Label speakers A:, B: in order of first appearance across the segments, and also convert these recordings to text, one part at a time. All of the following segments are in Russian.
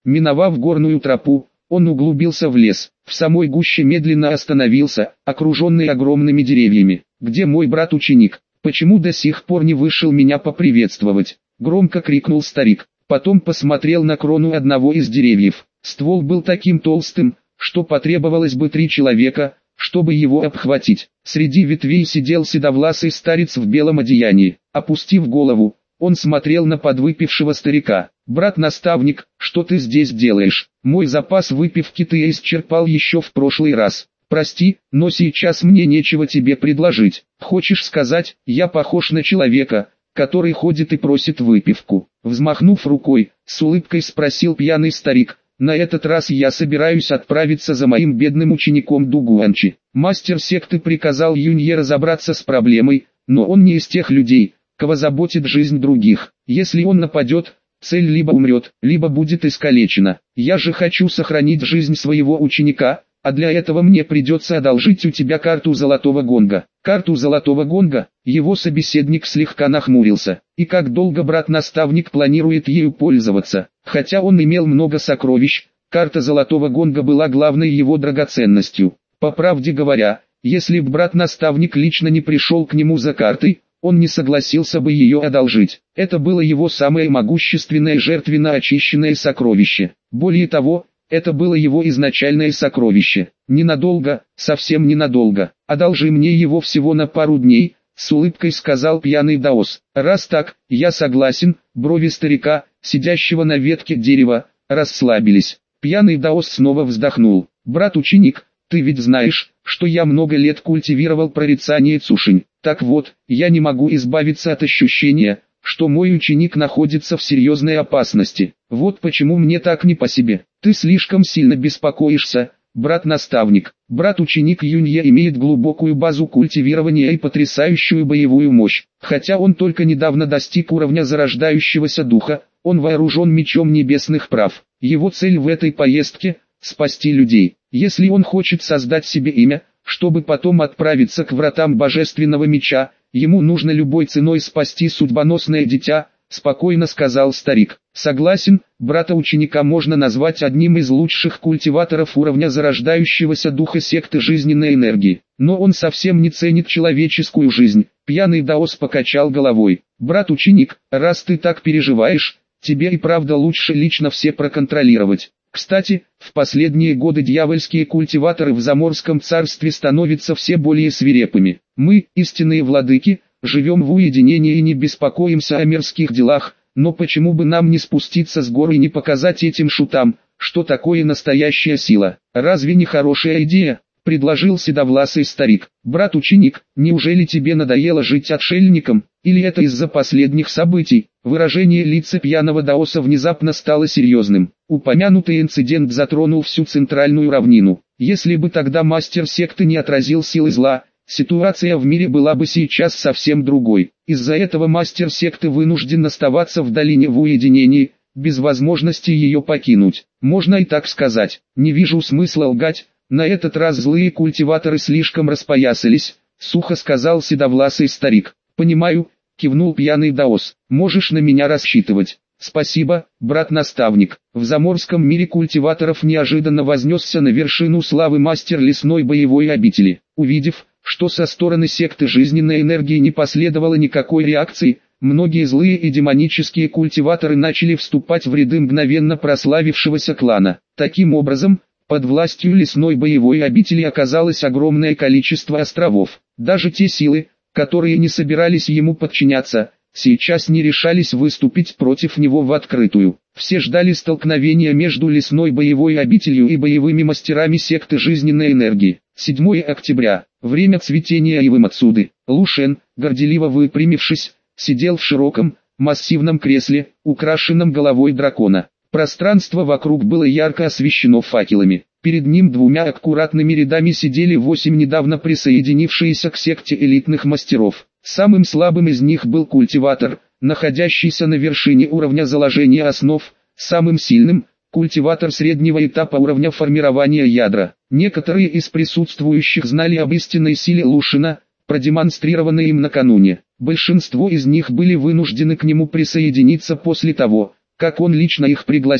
A: Миновав горную тропу, он углубился в лес. В самой гуще медленно остановился, окруженный огромными деревьями. «Где мой брат-ученик? Почему до сих пор не вышел меня поприветствовать?» Громко крикнул старик. Потом посмотрел на крону одного из деревьев. Ствол был таким толстым, что потребовалось бы 3 человека, чтобы его обхватить. Среди ветвей сидел седовласый старец в белом одеянии. Опустив голову, он смотрел на подвыпившего старика. «Брат-наставник, что ты здесь делаешь? Мой запас выпивки ты исчерпал еще в прошлый раз. Прости, но сейчас мне нечего тебе предложить. Хочешь сказать, я похож на человека, который ходит и просит выпивку?» Взмахнув рукой, с улыбкой спросил пьяный старик. «На этот раз я собираюсь отправиться за моим бедным учеником Дугуанчи». Мастер секты приказал Юнье разобраться с проблемой, но он не из тех людей, кого заботит жизнь других. Если он нападет, цель либо умрет, либо будет искалечена. Я же хочу сохранить жизнь своего ученика, а для этого мне придется одолжить у тебя карту Золотого Гонга. Карту Золотого Гонга? Его собеседник слегка нахмурился. И как долго брат-наставник планирует ею пользоваться? Хотя он имел много сокровищ, карта Золотого Гонга была главной его драгоценностью. По правде говоря, если б брат-наставник лично не пришел к нему за картой, он не согласился бы ее одолжить. Это было его самое могущественное жертвенно очищенное сокровище. Более того, это было его изначальное сокровище. Ненадолго, совсем ненадолго. «Одолжи мне его всего на пару дней», — с улыбкой сказал пьяный даос. «Раз так, я согласен». Брови старика, сидящего на ветке дерева, расслабились. Пьяный даос снова вздохнул. «Брат-ученик, ты ведь знаешь, что я много лет культивировал прорицание Цушинь. Так вот, я не могу избавиться от ощущения, что мой ученик находится в серьезной опасности. Вот почему мне так не по себе. Ты слишком сильно беспокоишься, брат-наставник». Брат-ученик Юнье имеет глубокую базу культивирования и потрясающую боевую мощь. Хотя он только недавно достиг уровня зарождающегося духа, он вооружен мечом небесных прав. Его цель в этой поездке – спасти людей. Если он хочет создать себе имя, чтобы потом отправиться к вратам божественного меча, ему нужно любой ценой спасти судьбоносное дитя, спокойно сказал старик. Согласен, брата-ученика можно назвать одним из лучших культиваторов уровня зарождающегося духа секты жизненной энергии. Но он совсем не ценит человеческую жизнь. Пьяный даос покачал головой. Брат-ученик, раз ты так переживаешь, тебе и правда лучше лично все проконтролировать. Кстати, в последние годы дьявольские культиваторы в Заморском царстве становятся все более свирепыми. Мы, истинные владыки, живем в уединении и не беспокоимся о мирских делах, но почему бы нам не спуститься с гор и не показать этим шутам, что такое настоящая сила? Разве не хорошая идея? Предложил седовласый старик. Брат-ученик, неужели тебе надоело жить отшельником, или это из-за последних событий? Выражение лица пьяного даоса внезапно стало серьезным. Упомянутый инцидент затронул всю центральную равнину. Если бы тогда мастер секты не отразил силы зла, ситуация в мире была бы сейчас совсем другой. Из-за этого мастер секты вынужден оставаться в долине в уединении, без возможности ее покинуть. Можно и так сказать. Не вижу смысла лгать. На этот раз злые культиваторы слишком распоясались, сухо сказал седовласый старик. Понимаю, кивнул пьяный даос. Можешь на меня рассчитывать. Спасибо, брат-наставник. В заморском мире культиваторов неожиданно вознесся на вершину славы мастер лесной боевой обители. Увидев, что со стороны секты жизненной энергии не последовало никакой реакции, многие злые и демонические культиваторы начали вступать в ряды мгновенно прославившегося клана. Таким образом, под властью лесной боевой обители оказалось огромное количество островов. Даже те силы, которые не собирались ему подчиняться, сейчас не решались выступить против него в открытую. Все ждали столкновения между лесной боевой обителью и боевыми мастерами секты жизненной энергии. 7 октября. Время цветения Ивы Мацуды. Лушен, горделиво выпрямившись, сидел в широком, массивном кресле, украшенном головой дракона. Пространство вокруг было ярко освещено факелами. Перед ним двумя аккуратными рядами сидели 8 недавно присоединившиеся к секте элитных мастеров. Самым слабым из них был культиватор, находящийся на вершине уровня заложения основ, самым сильным – культиватор среднего этапа уровня формирования ядра. Некоторые из присутствующих знали об истинной силе Лушена, продемонстрированной им накануне. Большинство из них были вынуждены к нему присоединиться после того, как он лично их пригласил.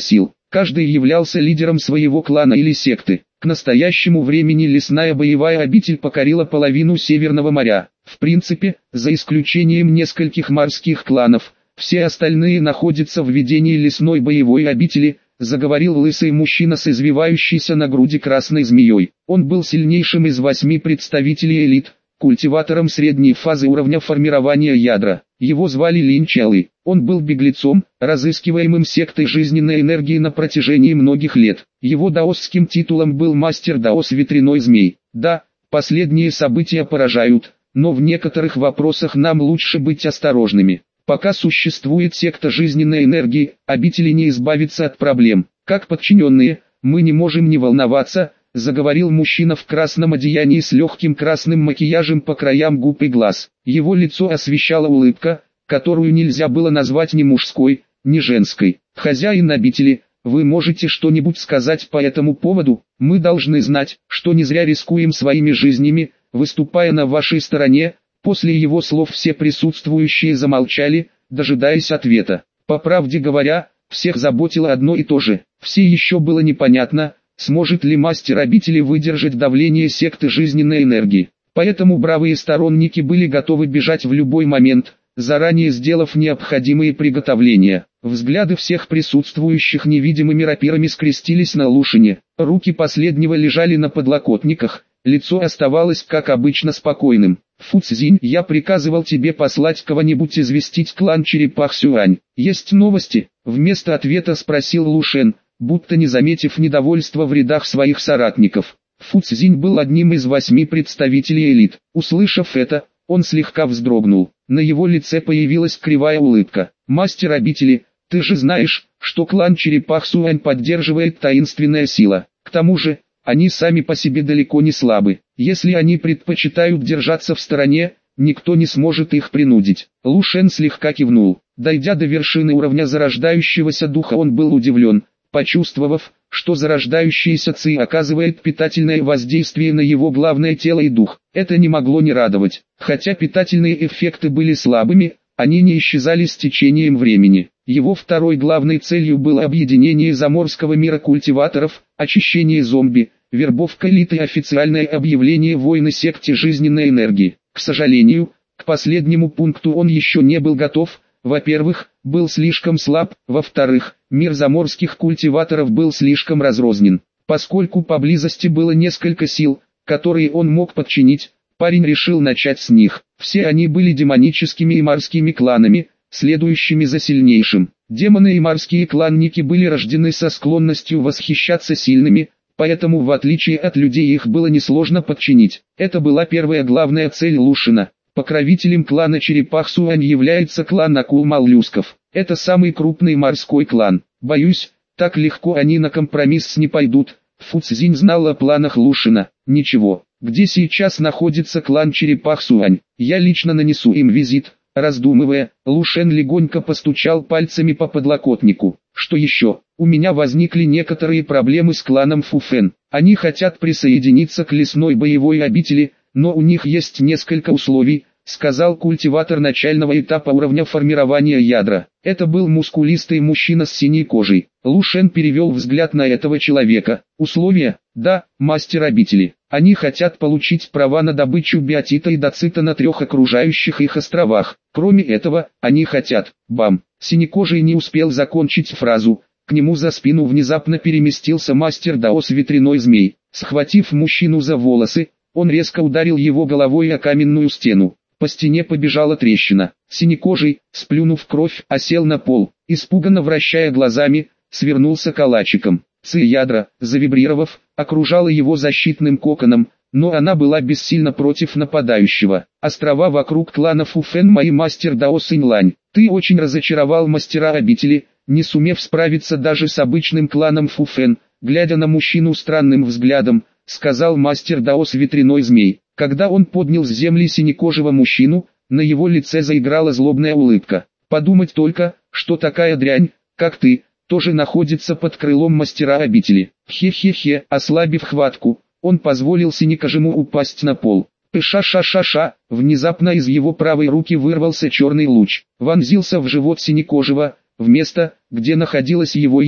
A: Каждый являлся лидером своего клана или секты. К настоящему времени лесная боевая обитель покорила половину Северного моря. В принципе, за исключением нескольких морских кланов, все остальные находятся в ведении лесной боевой обители, заговорил лысый мужчина с извивающейся на груди красной змеей. Он был сильнейшим из 8 представителей элит, культиватором средней фазы уровня формирования ядра. Его звали Лин Чалы. Он был беглецом, разыскиваемым сектой жизненной энергии на протяжении многих лет. Его даосским титулом был мастер даос ветряной змей. Да, последние события поражают, но в некоторых вопросах нам лучше быть осторожными. Пока существует секта жизненной энергии, обители не избавиться от проблем. Как подчиненные, мы не можем не волноваться, заговорил мужчина в красном одеянии с легким красным макияжем по краям губ и глаз. Его лицо освещала улыбка, которую нельзя было назвать ни мужской, ни женской. Хозяин обители, вы можете что-нибудь сказать по этому поводу? Мы должны знать, что не зря рискуем своими жизнями, выступая на вашей стороне. После его слов все присутствующие замолчали, дожидаясь ответа. По правде говоря, всех заботило одно и то же. Все еще было непонятно, сможет ли мастер обители выдержать давление секты жизненной энергии. Поэтому бравые сторонники были готовы бежать в любой момент, заранее сделав необходимые приготовления. Взгляды всех присутствующих невидимыми рапирами скрестились на Лушине. Руки последнего лежали на подлокотниках, лицо оставалось как обычно спокойным. «Фу Цзинь, я приказывал тебе послать кого-нибудь известить клан Черепах Сюань. Есть новости?» Вместо ответа спросил Лушен, будто не заметив недовольства в рядах своих соратников. Фу Цзинь был одним из 8 представителей элит. Услышав это, он слегка вздрогнул. На его лице появилась кривая улыбка. «Мастер обители, ты же знаешь, что клан Черепах Сюань поддерживает таинственная сила. К тому же, они сами по себе далеко не слабы. Если они предпочитают держаться в стороне, никто не сможет их принудить». Лушен слегка кивнул. Дойдя до вершины уровня зарождающегося духа, он был удивлен, почувствовав, что зарождающийся ци оказывает питательное воздействие на его главное тело и дух. Это не могло не радовать. Хотя питательные эффекты были слабыми, они не исчезали с течением времени. Его второй главной целью было объединение заморского мира культиваторов, очищение зомби, вербовка элиты и официальное объявление войны секте жизненной энергии. К сожалению, к последнему пункту он еще не был готов. Во-первых, был слишком слаб, во-вторых, мир заморских культиваторов был слишком разрознен. Поскольку поблизости было несколько сил, которые он мог подчинить, парень решил начать с них. Все они были демоническими и морскими кланами, следующими за сильнейшим. Демоны и морские кланники были рождены со склонностью восхищаться сильными, поэтому в отличие от людей их было несложно подчинить. Это была первая главная цель Лушина. Покровителем клана Черепах Сюань является клан акул-моллюсков. Это самый крупный морской клан. Боюсь, так легко они на компромисс не пойдут. Фу Цзинь знал о планах Лушина. Ничего, где сейчас находится клан Черепах Сюань? Я лично нанесу им визит. Раздумывая, Лушен легонько постучал пальцами по подлокотнику. Что еще? У меня возникли некоторые проблемы с кланом Фуфен. Они хотят присоединиться к лесной боевой обители, но у них есть несколько условий, сказал культиватор начального этапа уровня формирования ядра. Это был мускулистый мужчина с синей кожей. Лушен перевел взгляд на этого человека. Условия? Да, мастер обители. Они хотят получить права на добычу биотита и доцита на 3 окружающих их островах. Кроме этого, они хотят... Бам! Синекожий не успел закончить фразу. К нему за спину внезапно переместился мастер даос ветряной змей. Схватив мужчину за волосы, он резко ударил его головой о каменную стену. По стене побежала трещина. Синекожий, сплюнув кровь, осел на пол. Испуганно вращая глазами, свернулся калачиком. Ци-ядра, завибрировав, окружала его защитным коконом, но она была бессильна против нападающего. Острова вокруг клана Фуфен и мастер Дао Синьлань. Ты очень разочаровал мастера обители, не сумев справиться даже с обычным кланом Фуфен. Глядя на мужчину странным взглядом, сказал мастер Даос ветряной змей. Когда он поднял с земли синекожего мужчину, на его лице заиграла злобная улыбка. Подумать только, что такая дрянь, как ты, тоже находится под крылом мастера обители. Хе-хе-хе, ослабив хватку, он позволил синекожему упасть на пол. Пыша-ша-ша-ша, внезапно из его правой руки вырвался черный луч, вонзился в живот синекожего, в место, где находилось его ядро.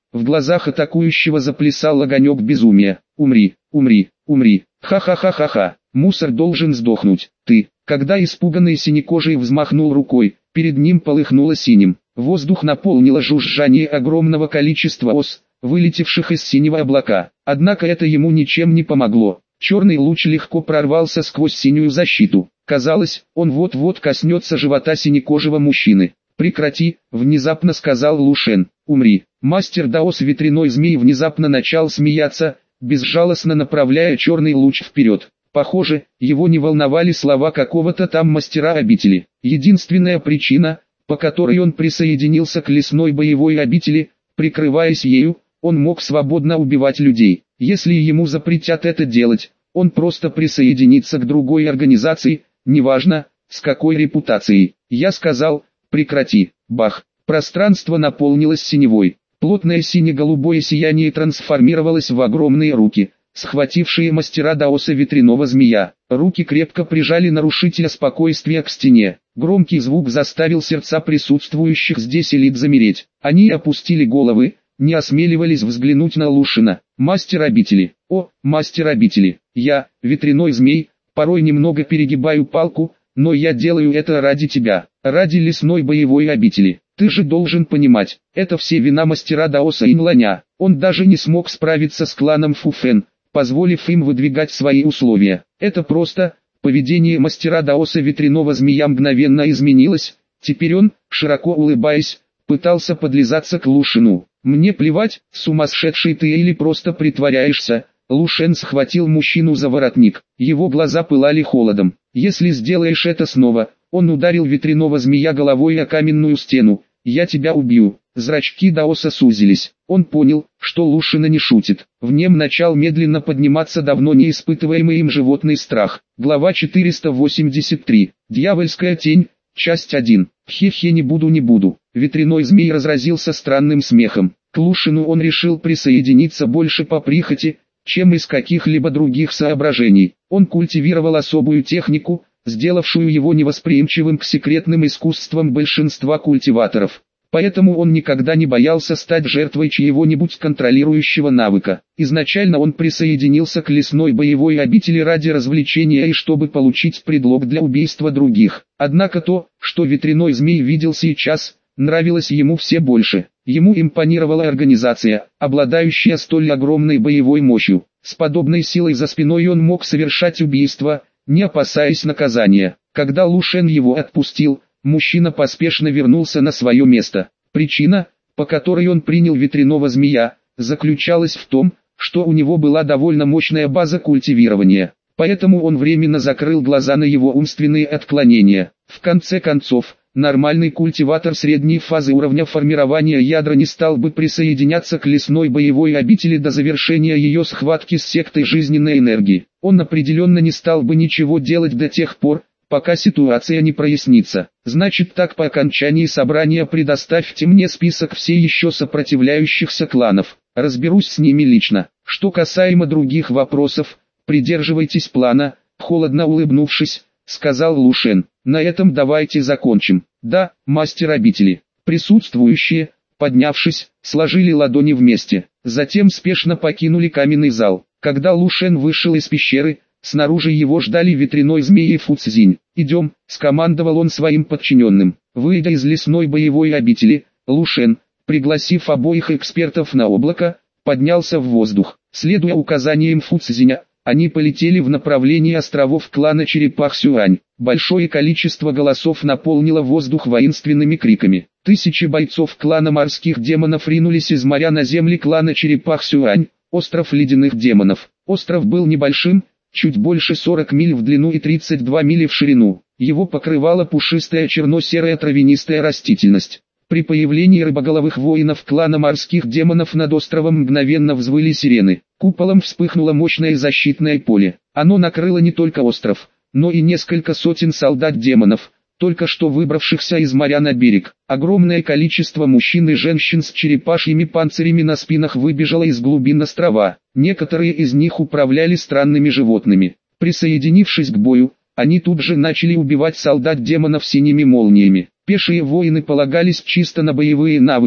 A: В глазах атакующего заплясал огонек безумия. «Умри, умри, умри, ха-ха-ха-ха-ха, мусор должен сдохнуть, ты». Когда испуганный синекожий взмахнул рукой, перед ним полыхнуло синим. Воздух наполнило жужжание огромного количества ос, вылетевших из синего облака. Однако это ему ничем не помогло. Черный луч легко прорвался сквозь синюю защиту. Казалось, он вот-вот коснется живота синекожего мужчины. «Прекрати», — внезапно сказал Лушен. «Умри». Мастер Даос ветряной змей внезапно начал смеяться, безжалостно направляя черный луч вперед. Похоже, его не волновали слова какого-то там мастера обители. Единственная причина, по которой он присоединился к лесной боевой обители, прикрываясь ею, он мог свободно убивать людей. Если ему запретят это делать, он просто присоединится к другой организации, неважно, с какой репутацией. Я сказал, прекрати. Бах. Пространство наполнилось синевой. Плотное сине-голубое сияние трансформировалось в огромные руки, схватившие мастера Даоса ветряного змея. Руки крепко прижали нарушителя спокойствия к стене. Громкий звук заставил сердца присутствующих здесь элит замереть. Они опустили головы, не осмеливались взглянуть на Лушина. «Мастер обители, о, мастер обители, я, ветряной змей, порой немного перегибаю палку, но я делаю это ради тебя, ради лесной боевой обители. Ты же должен понимать, это все вина мастера Даоса Инланя. Он даже не смог справиться с кланом Фуфен, позволив им выдвигать свои условия. Это просто...» Поведение мастера Даоса ветряного змея мгновенно изменилось. Теперь он, широко улыбаясь, пытался подлизаться к Лушину. «Мне плевать, сумасшедший ты или просто притворяешься». Лушен схватил мужчину за воротник. Его глаза пылали холодом. «Если сделаешь это снова», он ударил ветряного змея головой о каменную стену. «Я тебя убью». Зрачки Даоса сузились. Он понял, что Лушина не шутит. В нем начал медленно подниматься давно не испытываемый им животный страх. Глава 483. Дьявольская тень. Часть 1. Хе-хе, не буду. Ветряной змей разразился странным смехом. К Лушину он решил присоединиться больше по прихоти, чем из каких-либо других соображений. Он культивировал особую технику, сделавшую его невосприимчивым к секретным искусствам большинства культиваторов. Поэтому он никогда не боялся стать жертвой чьего-нибудь контролирующего навыка. Изначально он присоединился к лесной боевой обители ради развлечения и чтобы получить предлог для убийства других. Однако то, что ветряной змей видел сейчас, нравилось ему все больше. Ему импонировала организация, обладающая столь огромной боевой мощью. С подобной силой за спиной он мог совершать убийства, не опасаясь наказания. Когда Лушен его отпустил, мужчина поспешно вернулся на свое место. Причина, по которой он принял ветряного змея, заключалась в том, что у него была довольно мощная база культивирования. Поэтому он временно закрыл глаза на его умственные отклонения. В конце концов, нормальный культиватор средней фазы уровня формирования ядра не стал бы присоединяться к лесной боевой обители до завершения ее схватки с сектой жизненной энергии. Он определенно не стал бы ничего делать до тех пор, пока ситуация не прояснится. Значит так, по окончании собрания предоставьте мне список все еще сопротивляющихся кланов. Разберусь с ними лично. Что касаемо других вопросов, придерживайтесь плана, холодно улыбнувшись, сказал Лушен. На этом давайте закончим. Да, мастер обители. Присутствующие, поднявшись, сложили ладони вместе. Затем спешно покинули каменный зал. Когда Лушен вышел из пещеры, снаружи его ждали ветряной змей и Фуцзинь. «Идем», — скомандовал он своим подчиненным. Выйдя из лесной боевой обители, Лушен, пригласив обоих экспертов на облако, поднялся в воздух. Следуя указаниям Фуцзиня, они полетели в направлении островов клана Черепах-Сюань. Большое количество голосов наполнило воздух воинственными криками. Тысячи бойцов клана морских демонов ринулись из моря на земли клана Черепах-Сюань, остров ледяных демонов. Остров был небольшим, чуть больше 40 миль в длину и 32 мили в ширину. Его покрывала пушистая черно-серая травянистая растительность. При появлении рыбоголовых воинов клана морских демонов над островом мгновенно взвыли сирены. Куполом вспыхнуло мощное защитное поле. Оно накрыло не только остров, но и несколько сотен солдат-демонов, только что выбравшихся из моря на берег. Огромное количество мужчин и женщин с черепашьими панцирями на спинах выбежало из глубин острова. Некоторые из них управляли странными животными. Присоединившись к бою, они тут же начали убивать солдат-демонов синими молниями. Пешие воины полагались чисто на боевые навыки,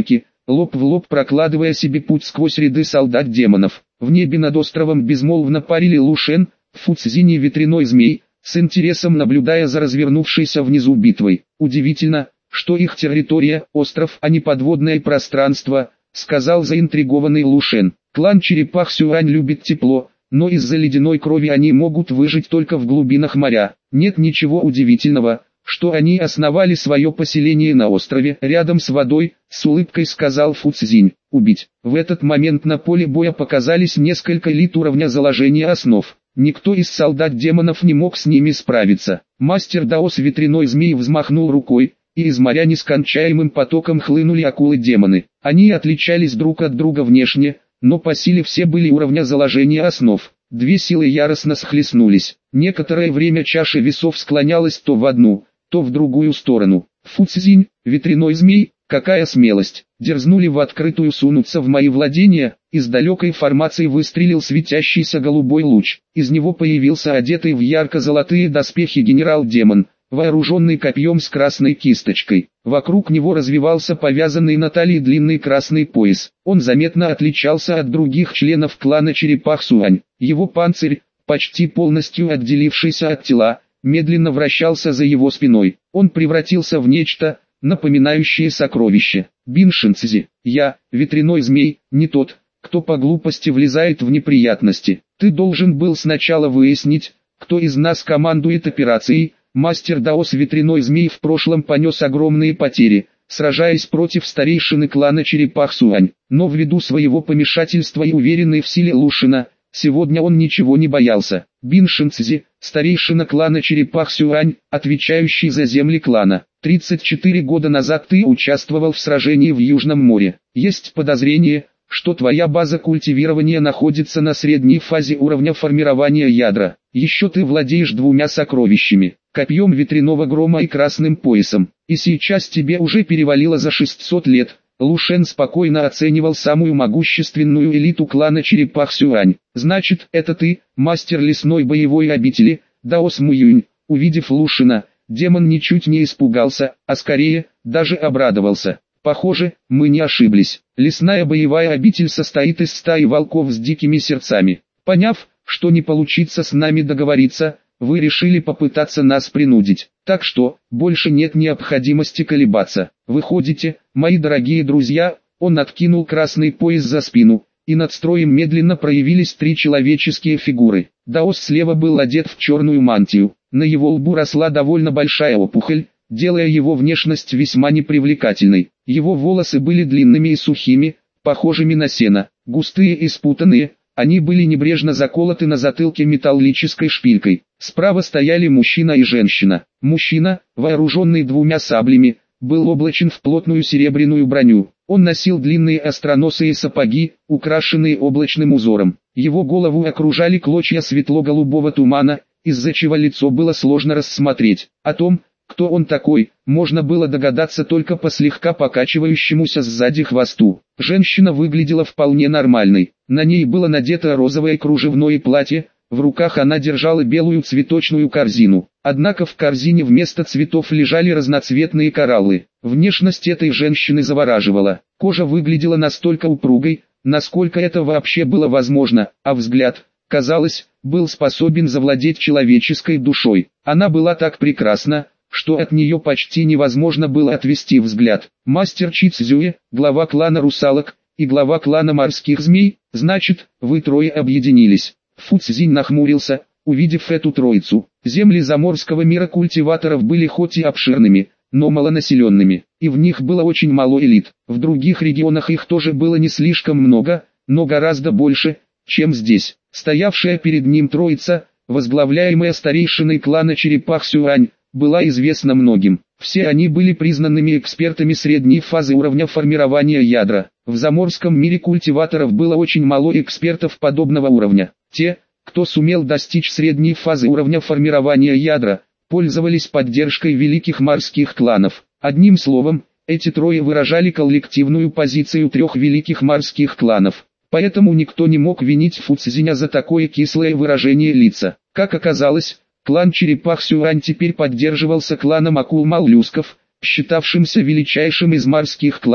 A: лоб в лоб прокладывая себе путь сквозь ряды солдат-демонов. В небе над островом безмолвно парили Лу Шен, Фу Цзинь и ветряной змей, с интересом наблюдая за развернувшейся внизу битвой. Удивительно, что их территория – остров, а не подводное пространство, сказал заинтригованный Лу Шен. Клан черепах Сюань любит тепло, но из-за ледяной крови они могут выжить только в глубинах моря. Нет ничего удивительного, что они основали свое поселение на острове, рядом с водой, с улыбкой сказал Фу Цзинь. Убить. В этот момент на поле боя показались несколько элит уровня заложения основ. Никто из солдат-демонов не мог с ними справиться. Мастер Даос ветряной змей взмахнул рукой, и из моря нескончаемым потоком хлынули акулы-демоны. Они отличались друг от друга внешне, но по силе все были уровня заложения основ. Две силы яростно схлестнулись. Некоторое время чаша весов склонялась то в одну, то в другую сторону. Фу Цзинь, ветряной змей, какая смелость! Дерзнули в открытую сунуться в мои владения. Из далекой формации выстрелил светящийся голубой луч. Из него появился одетый в ярко-золотые доспехи генерал-демон, вооруженный копьем с красной кисточкой. Вокруг него развивался повязанный на талии длинный красный пояс. Он заметно отличался от других членов клана черепах Сюань. Его панцирь, почти полностью отделившийся от тела, медленно вращался за его спиной. Он превратился в нечто, напоминающее сокровище. Бин Шинцзи, я, ветряной змей, не тот, кто по глупости влезает в неприятности. Ты должен был сначала выяснить, кто из нас командует операцией. Мастер Даос ветряной змей в прошлом понес огромные потери, сражаясь против старейшины клана черепах Сюань. Но ввиду своего помешательства и уверенной в силе Лу Шена, сегодня он ничего не боялся. Бин Шинцзи, старейшина клана черепах Сюань, отвечающий за земли клана. 34 года назад ты участвовал в сражении в Южном море. Есть подозрение, что твоя база культивирования находится на средней фазе уровня формирования ядра. Еще ты владеешь двумя сокровищами, копьем ветряного грома и красным поясом. И сейчас тебе уже перевалило за 600 лет. Лу Шен спокойно оценивал самую могущественную элиту клана черепах Сюань. Значит, это ты, мастер лесной боевой обители, Даос Муюнь. Увидев Лу Шена, демон ничуть не испугался, а скорее, даже обрадовался. Похоже, мы не ошиблись. Лесная боевая обитель состоит из стаи волков с дикими сердцами. Поняв, что не получится с нами договориться, вы решили попытаться нас принудить. Так что, больше нет необходимости колебаться. Выходите, мои дорогие друзья, он откинул красный пояс за спину, и над строем медленно проявились три человеческие фигуры. Даос слева был одет в черную мантию, на его лбу росла довольно большая опухоль, делая его внешность весьма непривлекательной. Его волосы были длинными и сухими, похожими на сено, густые и спутанные, они были небрежно заколоты на затылке металлической шпилькой. Справа стояли мужчина и женщина. Мужчина, вооруженный двумя саблями, был облачен в плотную серебряную броню. Он носил длинные остроносые сапоги, украшенные облачным узором. Его голову окружали клочья светло-голубого тумана, из-за чего лицо было сложно рассмотреть. О том, кто он такой, можно было догадаться только по слегка покачивающемуся сзади хвосту. Женщина выглядела вполне нормальной. На ней было надето розовое кружевное платье, в руках она держала белую цветочную корзину. Однако в корзине вместо цветов лежали разноцветные кораллы. Внешность этой женщины завораживала. Кожа выглядела настолько упругой, насколько это вообще было возможно, а взгляд, казалось, был способен завладеть человеческой душой. Она была так прекрасна, что от нее почти невозможно было отвести взгляд. Мастер Чи Цзюэ, глава клана русалок, и глава клана морских змей, значит, вы трое объединились. Фу Цзинь нахмурился, увидев эту троицу. Земли заморского мира культиваторов были хоть и обширными, но малонаселенными, и в них было очень мало элит. В других регионах их тоже было не слишком много, но гораздо больше, чем здесь. Стоявшая перед ним троица, возглавляемая старейшиной клана черепах Сюань, была известна многим. Все они были признанными экспертами средней фазы уровня формирования ядра. В заморском мире культиваторов было очень мало экспертов подобного уровня. Те, кто сумел достичь средней фазы уровня формирования ядра, пользовались поддержкой великих морских кланов. Одним словом, эти трое выражали коллективную позицию трех великих морских кланов. Поэтому никто не мог винить Фу Цзиня за такое кислое выражение лица. Как оказалось, клан черепах Сюань теперь поддерживался кланом акул-моллюсков, считавшимся величайшим из морских кланов.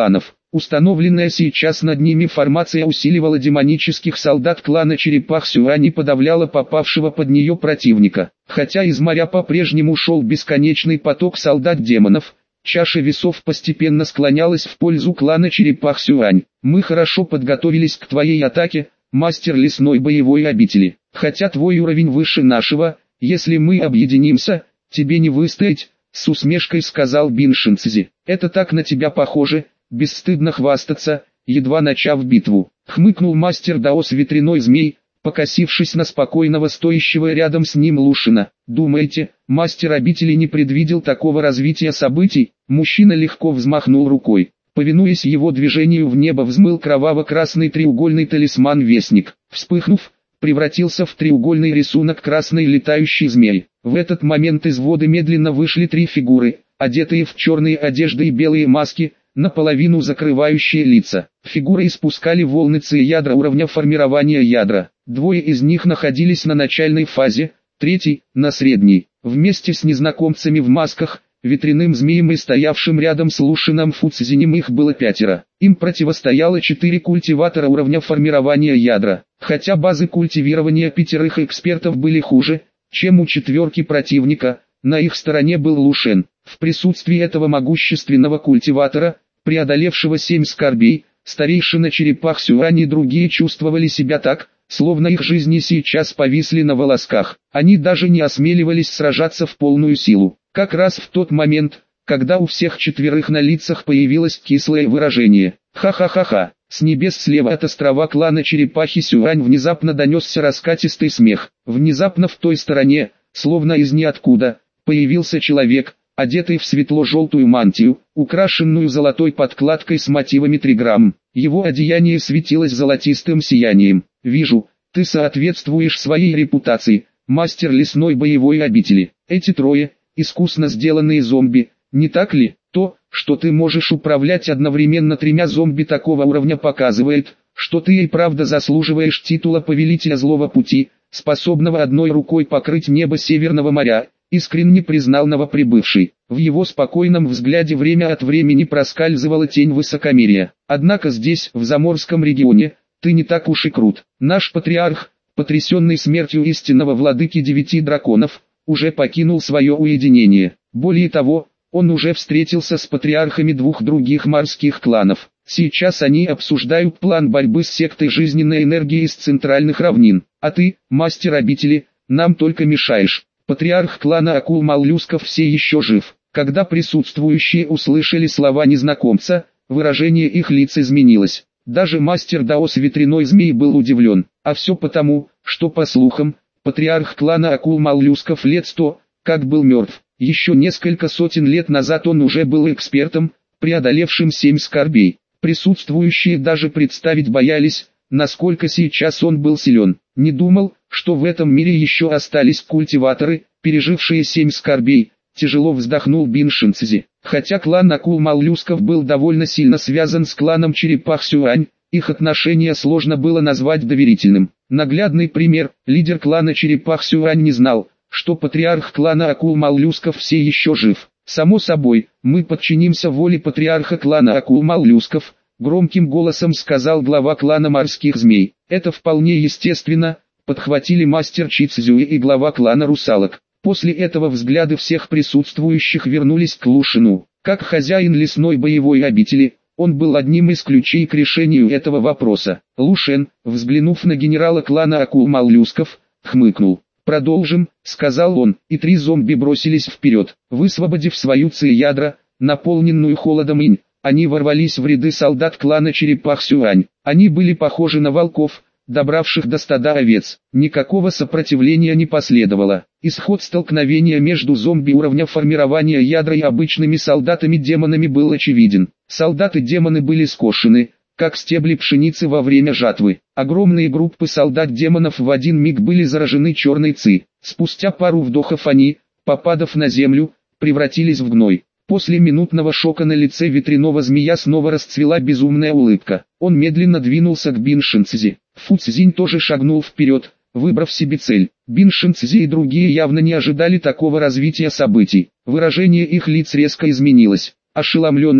A: Установленная сейчас над ними формация усиливала демонических солдат клана Черепах Сюань и подавляла попавшего под нее противника. Хотя из моря по-прежнему шел бесконечный поток солдат-демонов, чаша весов постепенно склонялась в пользу клана Черепах Сюань. «Мы хорошо подготовились к твоей атаке, мастер лесной боевой обители. Хотя твой уровень выше нашего, если мы объединимся, тебе не выстоять», — с усмешкой сказал Бин Шинцзи. «Это так на тебя похоже, бесстыдно хвастаться, едва начав битву», — хмыкнул мастер Даос Ветряной Змей, покосившись на спокойного стоящего рядом с ним Лушина. «Думаете, мастер обители не предвидел такого развития событий?» Мужчина легко взмахнул рукой. Повинуясь его движению, в небо взмыл кроваво-красный треугольный талисман-вестник. Вспыхнув, превратился в треугольный рисунок красной летающей змеи. В этот момент из воды медленно вышли три фигуры, одетые в черные одежды и белые маски, наполовину закрывающие лица. Фигуры испускали волны ци-ядра уровня формирования ядра. Двое из них находились на начальной фазе, третий – на средней. Вместе с незнакомцами в масках, ветряным змеем и стоявшим рядом с Лушином Фуцзинем их было 5. Им противостояло 4 культиватора уровня формирования ядра. Хотя базы культивирования 5 экспертов были хуже, чем у 4 противника, на их стороне был Лушен. В присутствии этого могущественного культиватора, преодолевшего 7 скорбей, старейшина Черепах Сюань и другие чувствовали себя так, словно их жизни сейчас повисли на волосках. Они даже не осмеливались сражаться в полную силу. Как раз в тот момент, когда у всех 4 на лицах появилось кислое выражение. «Ха-ха-ха-ха!» С небес слева от острова клана Черепахи Сюань внезапно донесся раскатистый смех. Внезапно в той стороне, словно из ниоткуда, появился человек, одетый в светло-желтую мантию, украшенную золотой подкладкой с мотивами триграмм. Его одеяние светилось золотистым сиянием. «Вижу, ты соответствуешь своей репутации, мастер лесной боевой обители. Эти 3 – искусно сделанные зомби, не так ли? То, что ты можешь управлять одновременно 3 зомби такого уровня, показывает, что ты и правда заслуживаешь титула повелителя злого пути, способного одной рукой покрыть небо Северного моря», — искренне признал новоприбывший. В его спокойном взгляде время от времени проскальзывала тень высокомерия. «Однако здесь, в Заморском регионе, ты не так уж и крут. Наш патриарх, потрясенный смертью истинного владыки 9 драконов, уже покинул свое уединение. Более того, он уже встретился с патриархами 2 других морских кланов. Сейчас они обсуждают план борьбы с сектой жизненной энергии из центральных равнин. А ты, мастер обители, нам только мешаешь». Патриарх клана акул-моллюсков все еще жив. Когда присутствующие услышали слова незнакомца, выражение их лиц изменилось. Даже мастер Даос Ветряной Змей был удивлен. А все потому, что по слухам, патриарх клана акул-моллюсков лет 100, как был мертв. Еще несколько сотен лет назад он уже был экспертом, преодолевшим 7 скорбей. Присутствующие даже представить боялись, насколько сейчас он был силен. «Не думал, что в этом мире еще остались культиваторы, пережившие 7 скорбей», — тяжело вздохнул Бин Шинцзи. Хотя клан акул-моллюсков был довольно сильно связан с кланом Черепах Сюань, их отношения сложно было назвать доверительным. Наглядный пример: лидер клана Черепах Сюань не знал, что патриарх клана акул-моллюсков все еще жив. «Само собой, мы подчинимся воле патриарха клана акул-моллюсков», — громким голосом сказал глава клана морских змей. «Это вполне естественно», — подхватили мастер Чицзюи и глава клана русалок. После этого взгляды всех присутствующих вернулись к Лушину. Как хозяин лесной боевой обители, он был одним из ключей к решению этого вопроса. Лушен, взглянув на генерала клана акул-моллюсков, хмыкнул. «Продолжим», — сказал он, и 3 зомби бросились вперед. Высвободив свою ци-ядра, наполненную холодом инь, они ворвались в ряды солдат клана Черепах Сюань. Они были похожи на волков, добравших до стада овец. Никакого сопротивления не последовало. Исход столкновения между зомби уровня формирования ядра и обычными солдатами-демонами был очевиден. Солдаты-демоны были скошены, как стебли пшеницы во время жатвы. Огромные группы солдат-демонов в один миг были заражены черной ци. Спустя пару вдохов они, попадав на землю, превратились в гной. После минутного шока на лице ветряного змея снова расцвела безумная улыбка. Он медленно двинулся к Бин Шинцзи. Фуцзинь тоже шагнул вперед, выбрав себе цель. Бин Шинцзи и другие явно не ожидали такого развития событий. Выражение их лиц резко изменилось. Ошеломленные,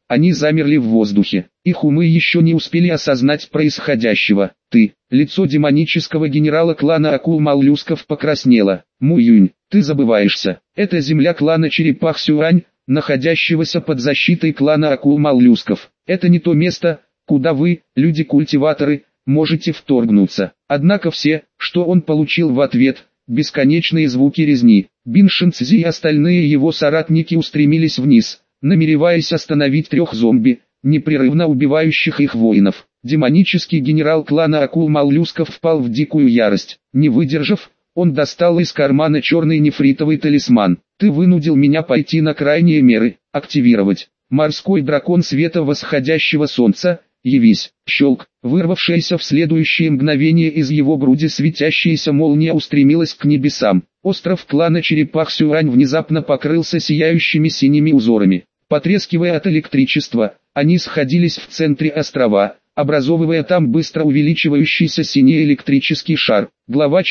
A: они замерли в воздухе. Их умы еще не успели осознать происходящего. Ты, лицо демонического генерала клана акул-моллюсков покраснело. Муюнь, ты забываешься. Это земля клана Черепах-Сюань, находящегося под защитой клана акул-моллюсков. Это не то место, куда вы, люди-культиваторы, можете вторгнуться. Однако все, что он получил в ответ, бесконечные звуки резни. Бин Шинцзи и остальные его соратники устремились вниз, намереваясь остановить 3 зомби, непрерывно убивающих их воинов. Демонический генерал клана акул-моллюсков впал в дикую ярость. Не выдержав, он достал из кармана черный нефритовый талисман. «Ты вынудил меня пойти на крайние меры, активировать. Морской дракон света восходящего солнца, явись!» Щелк, вырвавшаяся в следующее мгновение из его груди светящаяся молния устремилась к небесам. Остров клана Черепах-Сюань внезапно покрылся сияющими синими узорами. Потрескивая от электричества, они сходились в центре острова, образовывая там быстро увеличивающийся синий электрический шар. Глава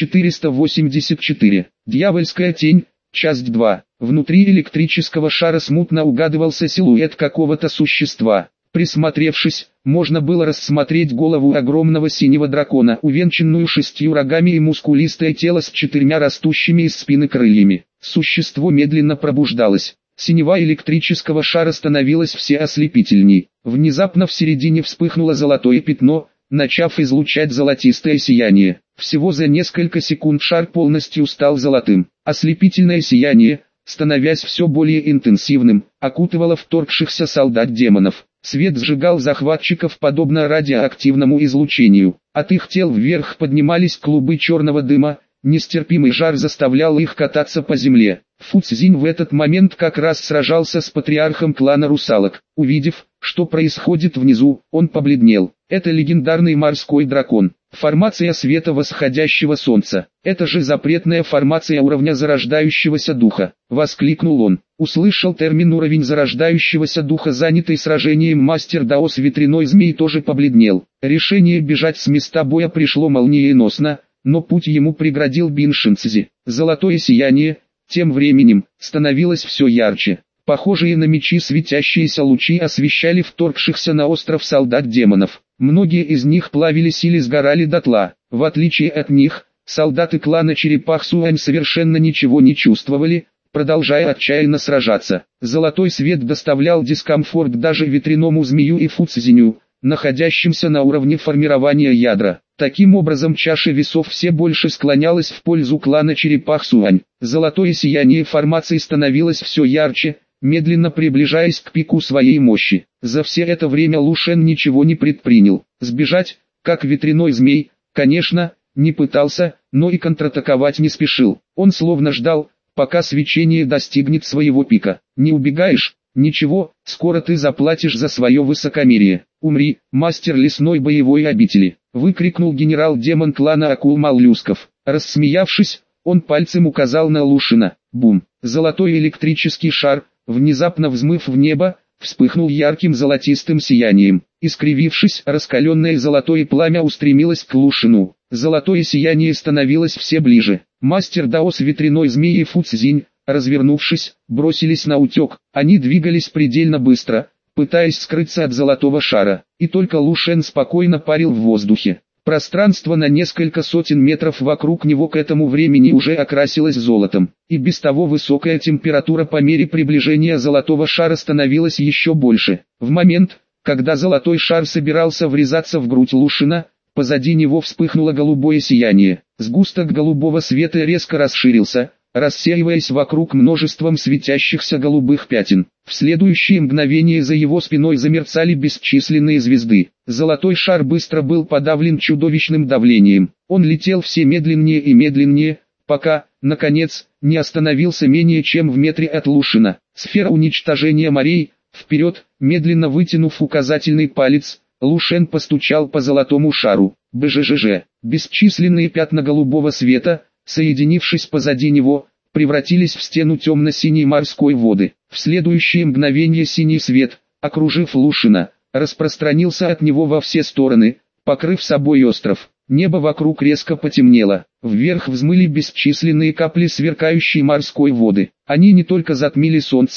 A: 484. Дьявольская тень. Часть 2. Внутри электрического шара смутно угадывался силуэт какого-то существа. Присмотревшись, можно было рассмотреть голову огромного синего дракона, увенчанную 6 рогами и мускулистое тело с 4 растущими из спины крыльями. Существо медленно пробуждалось. Синева электрического шара становилась все ослепительней. Внезапно в середине вспыхнуло золотое пятно, начав излучать золотистое сияние. Всего за несколько секунд шар полностью стал золотым. Ослепительное сияние, становясь все более интенсивным, окутывало вторгшихся солдат-демонов. Свет сжигал захватчиков подобно радиоактивному излучению. От их тел вверх поднимались клубы черного дыма, нестерпимый жар заставлял их кататься по земле. Фу Цзинь в этот момент как раз сражался с патриархом клана русалок. Увидев, что происходит внизу, он побледнел. Это легендарный морской дракон. Формация света восходящего солнца. Это же запретная формация уровня зарождающегося духа. Воскликнул он. Услышал термин уровень зарождающегося духа, занятый сражением мастер Даос ветряной змей тоже побледнел. Решение бежать с места боя пришло молниеносно, но путь ему преградил Бин Шинцзи. Золотое сияние, тем временем, становилось все ярче. Похожие на мечи светящиеся лучи освещали вторгшихся на остров солдат-демонов. Многие из них плавились или сгорали дотла. В отличие от них, солдаты клана Черепах-Сюань совершенно ничего не чувствовали, продолжая отчаянно сражаться. Золотой свет доставлял дискомфорт даже ветряному змею и Фу Цзиню, находящимся на уровне формирования ядра. Таким образом чаша весов все больше склонялась в пользу клана Черепах-Сюань. Золотое сияние формации становилось все ярче, медленно приближаясь к пику своей мощи. За все это время Лу Шен ничего не предпринял. Сбежать, как ветряной змей, конечно, не пытался, но и контратаковать не спешил. Он словно ждал, пока свечение достигнет своего пика. Не убегаешь? Ничего, скоро ты заплатишь за свое высокомерие. Умри, мастер лесной боевой обители, выкрикнул генерал-демон клана акул-моллюсков. Рассмеявшись, он пальцем указал на Лушина. Бум! Золотой электрический шар, внезапно взмыв в небо, вспыхнул ярким золотистым сиянием. Искривившись, раскаленное золотое пламя устремилось к Лушину. Золотое сияние становилось все ближе. Мастер Даос ветряной змеи и Фу Цзинь, развернувшись, бросились на утек. Они двигались предельно быстро, пытаясь скрыться от золотого шара. И только Лу Шен спокойно парил в воздухе. Пространство на несколько сотен метров вокруг него к этому времени уже окрасилось золотом, и без того высокая температура по мере приближения золотого шара становилась еще больше. В момент, когда золотой шар собирался врезаться в грудь Лушина, позади него вспыхнуло голубое сияние. Сгусток голубого света резко расширился, рассеиваясь вокруг множеством светящихся голубых пятен. В следующее мгновение за его спиной замерцали бесчисленные звезды. Золотой шар быстро был подавлен чудовищным давлением. Он летел все медленнее и медленнее, пока, наконец, не остановился менее чем в метре от Лушина. Сфера уничтожения морей, вперед, медленно вытянув указательный палец, Лу Шен постучал по золотому шару. БЖЖЖ. Бесчисленные пятна голубого света, соединившись позади него, превратились в стену темно-синей морской воды. В следующее мгновение синий свет, окружив Лушина, распространился от него во все стороны, покрыв собой остров. Небо вокруг резко потемнело. Вверх взмыли бесчисленные капли сверкающей морской воды. Они не только затмили солнце,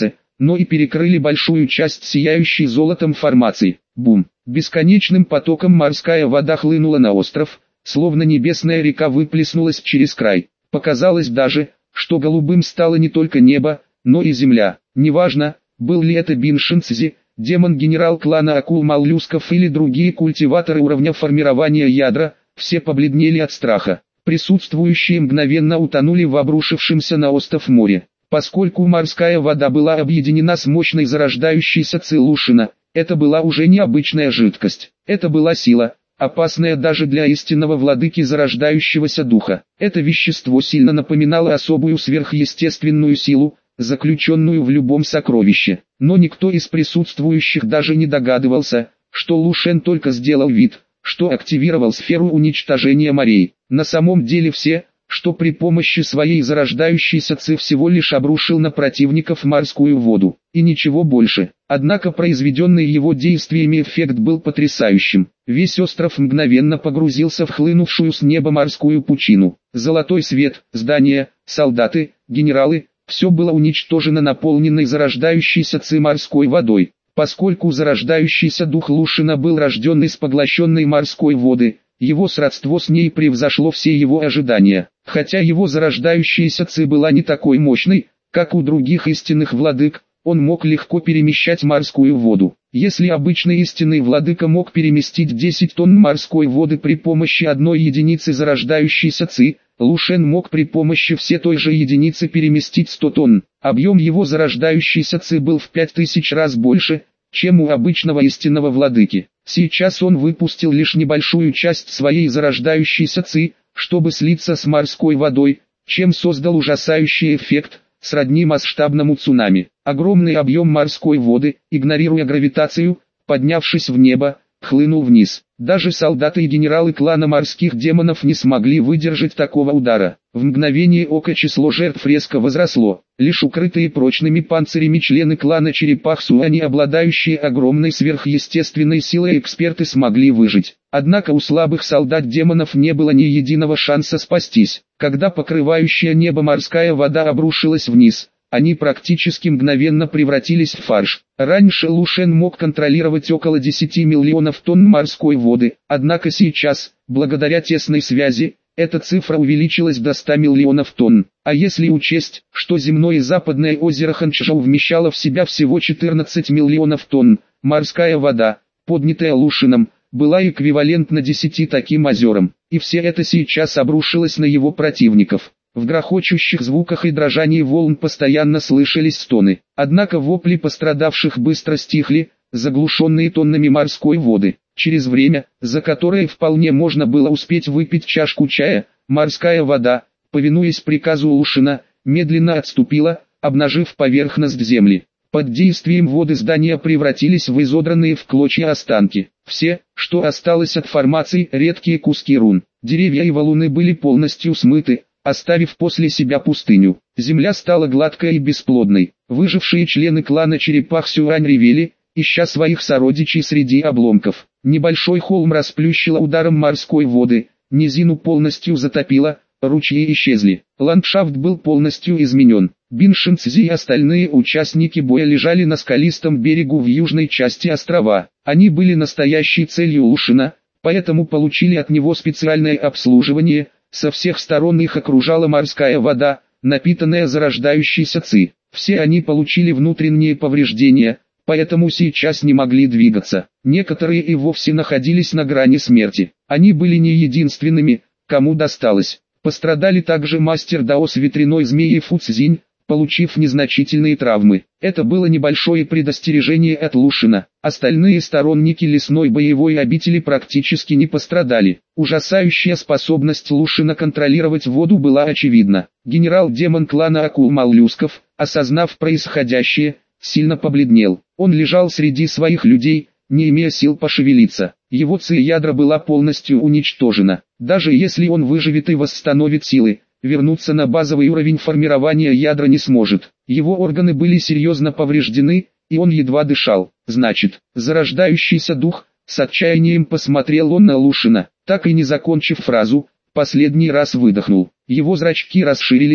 A: но и перекрыли большую часть сияющей золотом формации. Бум! Бесконечным потоком морская вода хлынула на остров, словно небесная река выплеснулась через край. Показалось даже, что голубым стало не только небо, но и земля. Неважно, был ли это Бин Шинцзи, демон-генерал клана акул-моллюсков или другие культиваторы уровня формирования ядра, все побледнели от страха. Присутствующие мгновенно утонули в обрушившемся на остров море. Поскольку морская вода была объединена с мощной зарождающейся ци Лушина, это была уже не обычная жидкость. Это была сила, опасная даже для истинного владыки зарождающегося духа. Это вещество сильно напоминало особую сверхъестественную силу, заключенную в любом сокровище. Но никто из присутствующих даже не догадывался, что Лушен только сделал вид, что активировал сферу уничтожения морей. На самом деле все, что при помощи своей зарождающейся ци всего лишь обрушил на противников морскую воду, и ничего больше. Однако произведенный его действиями эффект был потрясающим. Весь остров мгновенно погрузился в хлынувшую с неба морскую пучину. Золотой свет, здания, солдаты, генералы – все было уничтожено наполненной зарождающейся ци морской водой. Поскольку зарождающийся дух Лушина был рожден из поглощенной морской воды, его сродство с ней превзошло все его ожидания. Хотя его зарождающаяся ци была не такой мощной, как у других истинных владык, он мог легко перемещать морскую воду. Если обычный истинный владыка мог переместить 10 тонн морской воды при помощи одной единицы зарождающейся ци, Лушен мог при помощи все той же единицы переместить 100 тонн. Объем его зарождающейся ци был в 5000 раз больше, чем у обычного истинного владыки. Сейчас он выпустил лишь небольшую часть своей зарождающейся ци, чтобы слиться с морской водой, чем создал ужасающий эффект, сродни масштабному цунами. Огромный объем морской воды, игнорируя гравитацию, поднявшись в небо, хлынул вниз. Даже солдаты и генералы клана морских демонов не смогли выдержать такого удара. В мгновение ока число жертв резко возросло. Лишь укрытые прочными панцирями члены клана черепах Суани, обладающие огромной сверхъестественной силой, эксперты смогли выжить. Однако у слабых солдат демонов не было ни единого шанса спастись. Когда покрывающая небо морская вода обрушилась вниз, они практически мгновенно превратились в фарш. Раньше Лушен мог контролировать около 10 миллионов тонн морской воды, однако сейчас, благодаря тесной связи, эта цифра увеличилась до 100 миллионов тонн. А если учесть, что земное и западное озеро Ханчжоу вмещало в себя всего 14 миллионов тонн, морская вода, поднятая Лушином, была эквивалентна 10 таким озерам. И все это сейчас обрушилось на его противников. В грохочущих звуках и дрожании волн постоянно слышались стоны. Однако вопли пострадавших быстро стихли, заглушенные тоннами морской воды. Через время, за которое вполне можно было успеть выпить чашку чая, морская вода, повинуясь приказу Лушина, медленно отступила, обнажив поверхность земли. Под действием воды здания превратились в изодранные в клочья останки. Все, что осталось от формаций, редкие куски рун. Деревья и валуны были полностью смыты, оставив после себя пустыню. Земля стала гладкой и бесплодной. Выжившие члены клана черепах Сюань ревели, ища своих сородичей среди обломков. Небольшой холм расплющило ударом морской воды, низину полностью затопило, ручьи исчезли. Ландшафт был полностью изменен. Бин Шинцзи и остальные участники боя лежали на скалистом берегу в южной части острова. Они были настоящей целью Лушина, поэтому получили от него специальное обслуживание. Со всех сторон их окружала морская вода, напитанная зарождающейся ци. Все они получили внутренние повреждения, поэтому сейчас не могли двигаться. Некоторые и вовсе находились на грани смерти. Они были не единственными, кому досталось. Пострадали также мастер Дао с ветряной змеей Фуцзинь, получив незначительные травмы. Это было небольшое предостережение от Лушина. Остальные сторонники лесной боевой обители практически не пострадали. Ужасающая способность Лушина контролировать воду была очевидна. Генерал-демон клана акул-моллюсков, осознав происходящее, сильно побледнел. Он лежал среди своих людей, не имея сил пошевелиться. Его ци-ядра была полностью уничтожена. Даже если он выживет и восстановит силы, вернуться на базовый уровень формирования ядра не сможет. Его органы были серьезно повреждены, и он едва дышал. Значит, зарождающийся дух, с отчаянием посмотрел он на Лушина. Так и не закончив фразу, последний раз выдохнул. Его зрачки расширились,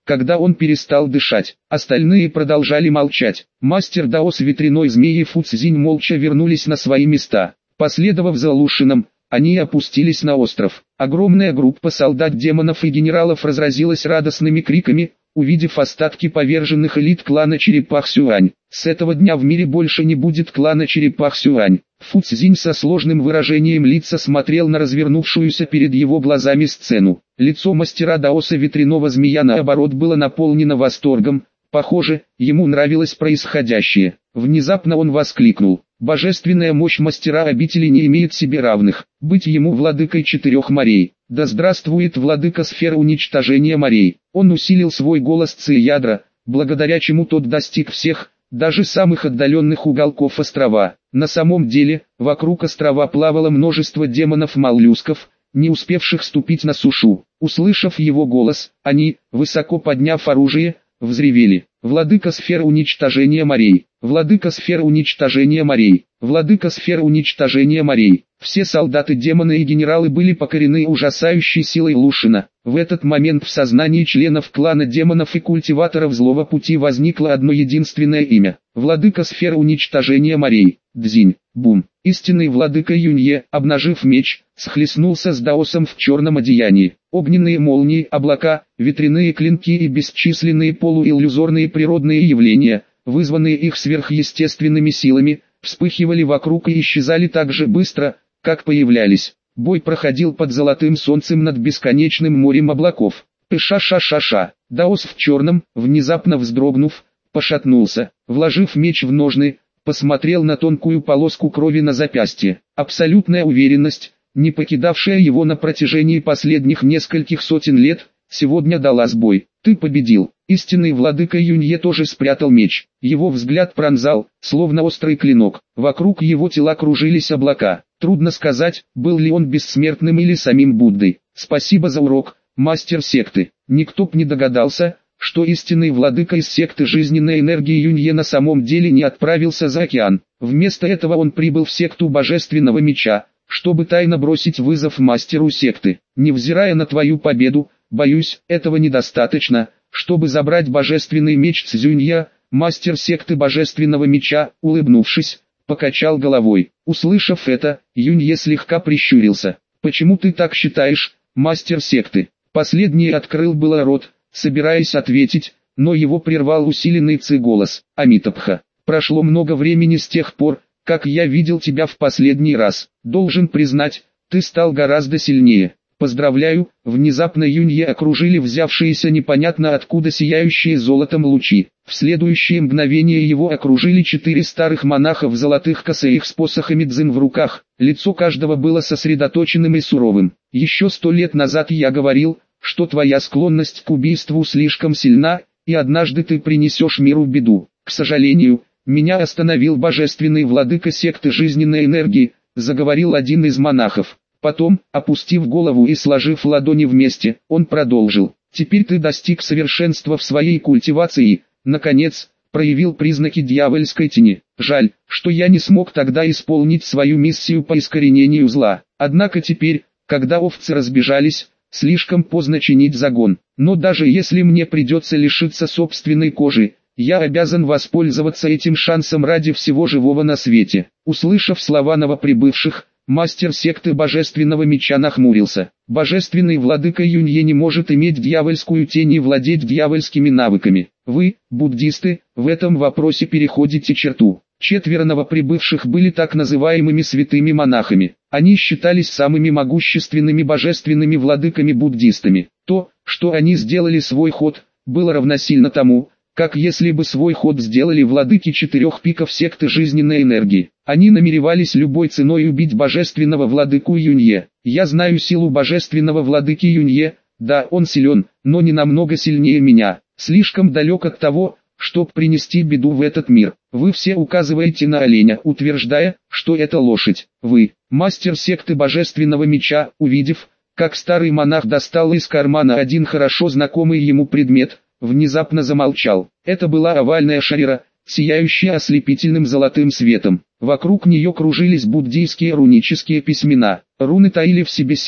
A: когда он перестал дышать. Остальные продолжали молчать. Мастер Даос ветряной змеи и Фу Цзинь молча вернулись на свои места. Последовав за Лушином, они опустились на остров. Огромная группа солдат-демонов и генералов разразилась радостными криками, увидев остатки поверженных элит клана Черепах Сюань. С этого дня в мире больше не будет клана Черепах Сюань. Фу Цзинь со сложным выражением лица смотрел на развернувшуюся перед его глазами сцену. Лицо мастера Даоса ветряного змея наоборот было наполнено восторгом. Похоже, ему нравилось происходящее. Внезапно он воскликнул: «Божественная мощь мастера обители не имеет себе равных. Быть ему владыкой 4 морей. Да здравствует владыка сфер уничтожения морей». Он усилил свой голос ци-ядра, благодаря чему тот достиг всех, даже самых отдаленных уголков острова. На самом деле, вокруг острова плавало множество демонов-моллюсков, не успевших ступить на сушу. Услышав его голос, они, высоко подняв оружие, взревели: «Владыка сфер уничтожения морей! Владыка сфер уничтожения морей! Владыка сфер уничтожения морей!» Все солдаты-демоны и генералы были покорены ужасающей силой Лушина. В этот момент в сознании членов клана демонов и культиваторов злого пути возникло одно единственное имя: Владыка сфер уничтожения морей. Дзинь, бум. Истинный владыка Юнье, обнажив меч, схлестнулся с Даосом в черном одеянии. Огненные молнии, облака, ветряные клинки и бесчисленные полуиллюзорные природные явления, вызванные их сверхъестественными силами, вспыхивали вокруг и исчезали так же быстро, как появлялись. Бой проходил под золотым солнцем над бесконечным морем облаков. Пыша-ша-ша-ша. Даос в черном, внезапно вздрогнув, пошатнулся. Вложив меч в ножны, посмотрел на тонкую полоску крови на запястье. Абсолютная уверенность, не покидавшая его на протяжении последних нескольких сотен лет, сегодня дала сбой. «Ты победил». Истинный владыка Юнье тоже спрятал меч. Его взгляд пронзал, словно острый клинок. Вокруг его тела кружились облака. Трудно сказать, был ли он бессмертным или самим Буддой. «Спасибо за урок, мастер секты». Никто б не догадался, что истинный владыка из секты жизненной энергии Юнье на самом деле не отправился за океан. Вместо этого он прибыл в секту Божественного Меча, чтобы тайно бросить вызов мастеру секты. «Невзирая на твою победу, боюсь, этого недостаточно, чтобы забрать Божественный Меч Цзюнья». Мастер секты Божественного Меча, улыбнувшись, покачал головой. Услышав это, Юнье слегка прищурился. «Почему ты так считаешь, мастер секты?» Последний открыл было рот, собираясь ответить, но его прервал усиленный ци-голос. «Амитабха, прошло много времени с тех пор, как я видел тебя в последний раз. Должен признать, ты стал гораздо сильнее. Поздравляю». Внезапно Юнье окружили взявшиеся непонятно откуда сияющие золотом лучи. В следующее мгновение его окружили 4 старых монаха в золотых косаях с посохами дзин в руках. Лицо каждого было сосредоточенным и суровым. «Еще 100 лет назад я говорил, что твоя склонность к убийству слишком сильна, и однажды ты принесешь миру беду. К сожалению, меня остановил божественный владыка секты жизненной энергии», заговорил один из монахов. Потом, опустив голову и сложив ладони вместе, он продолжил: «Теперь ты достиг совершенства в своей культивации, наконец, проявил признаки дьявольской тени. Жаль, что я не смог тогда исполнить свою миссию по искоренению зла. Однако теперь, когда овцы разбежались, слишком поздно чинить загон. Но даже если мне придется лишиться собственной кожи, я обязан воспользоваться этим шансом ради всего живого на свете». Услышав слова новоприбывших, мастер секты Божественного Меча нахмурился. Божественный владыка Юнье не может иметь дьявольскую тень и владеть дьявольскими навыками. Вы, буддисты, в этом вопросе переходите черту. 4 новоприбывших были так называемыми святыми монахами. Они считались самыми могущественными божественными владыками-буддистами. То, что они сделали свой ход, было равносильно тому, как если бы свой ход сделали владыки 4 пиков секты жизненной энергии. Они намеревались любой ценой убить божественного владыку Юнье. Я знаю силу божественного владыки Юнье, да, он силен, но не намного сильнее меня. Слишком далек от того, чтобы принести беду в этот мир. Вы все указываете на оленя, утверждая, что это лошадь. Вы, мастер секты Божественного Меча, увидев, как старый монах достал из кармана один хорошо знакомый ему предмет, внезапно замолчал. Это была овальная шарира, сияющая ослепительным золотым светом. Вокруг нее кружились буддийские рунические письмена. Руны таили в себе силу,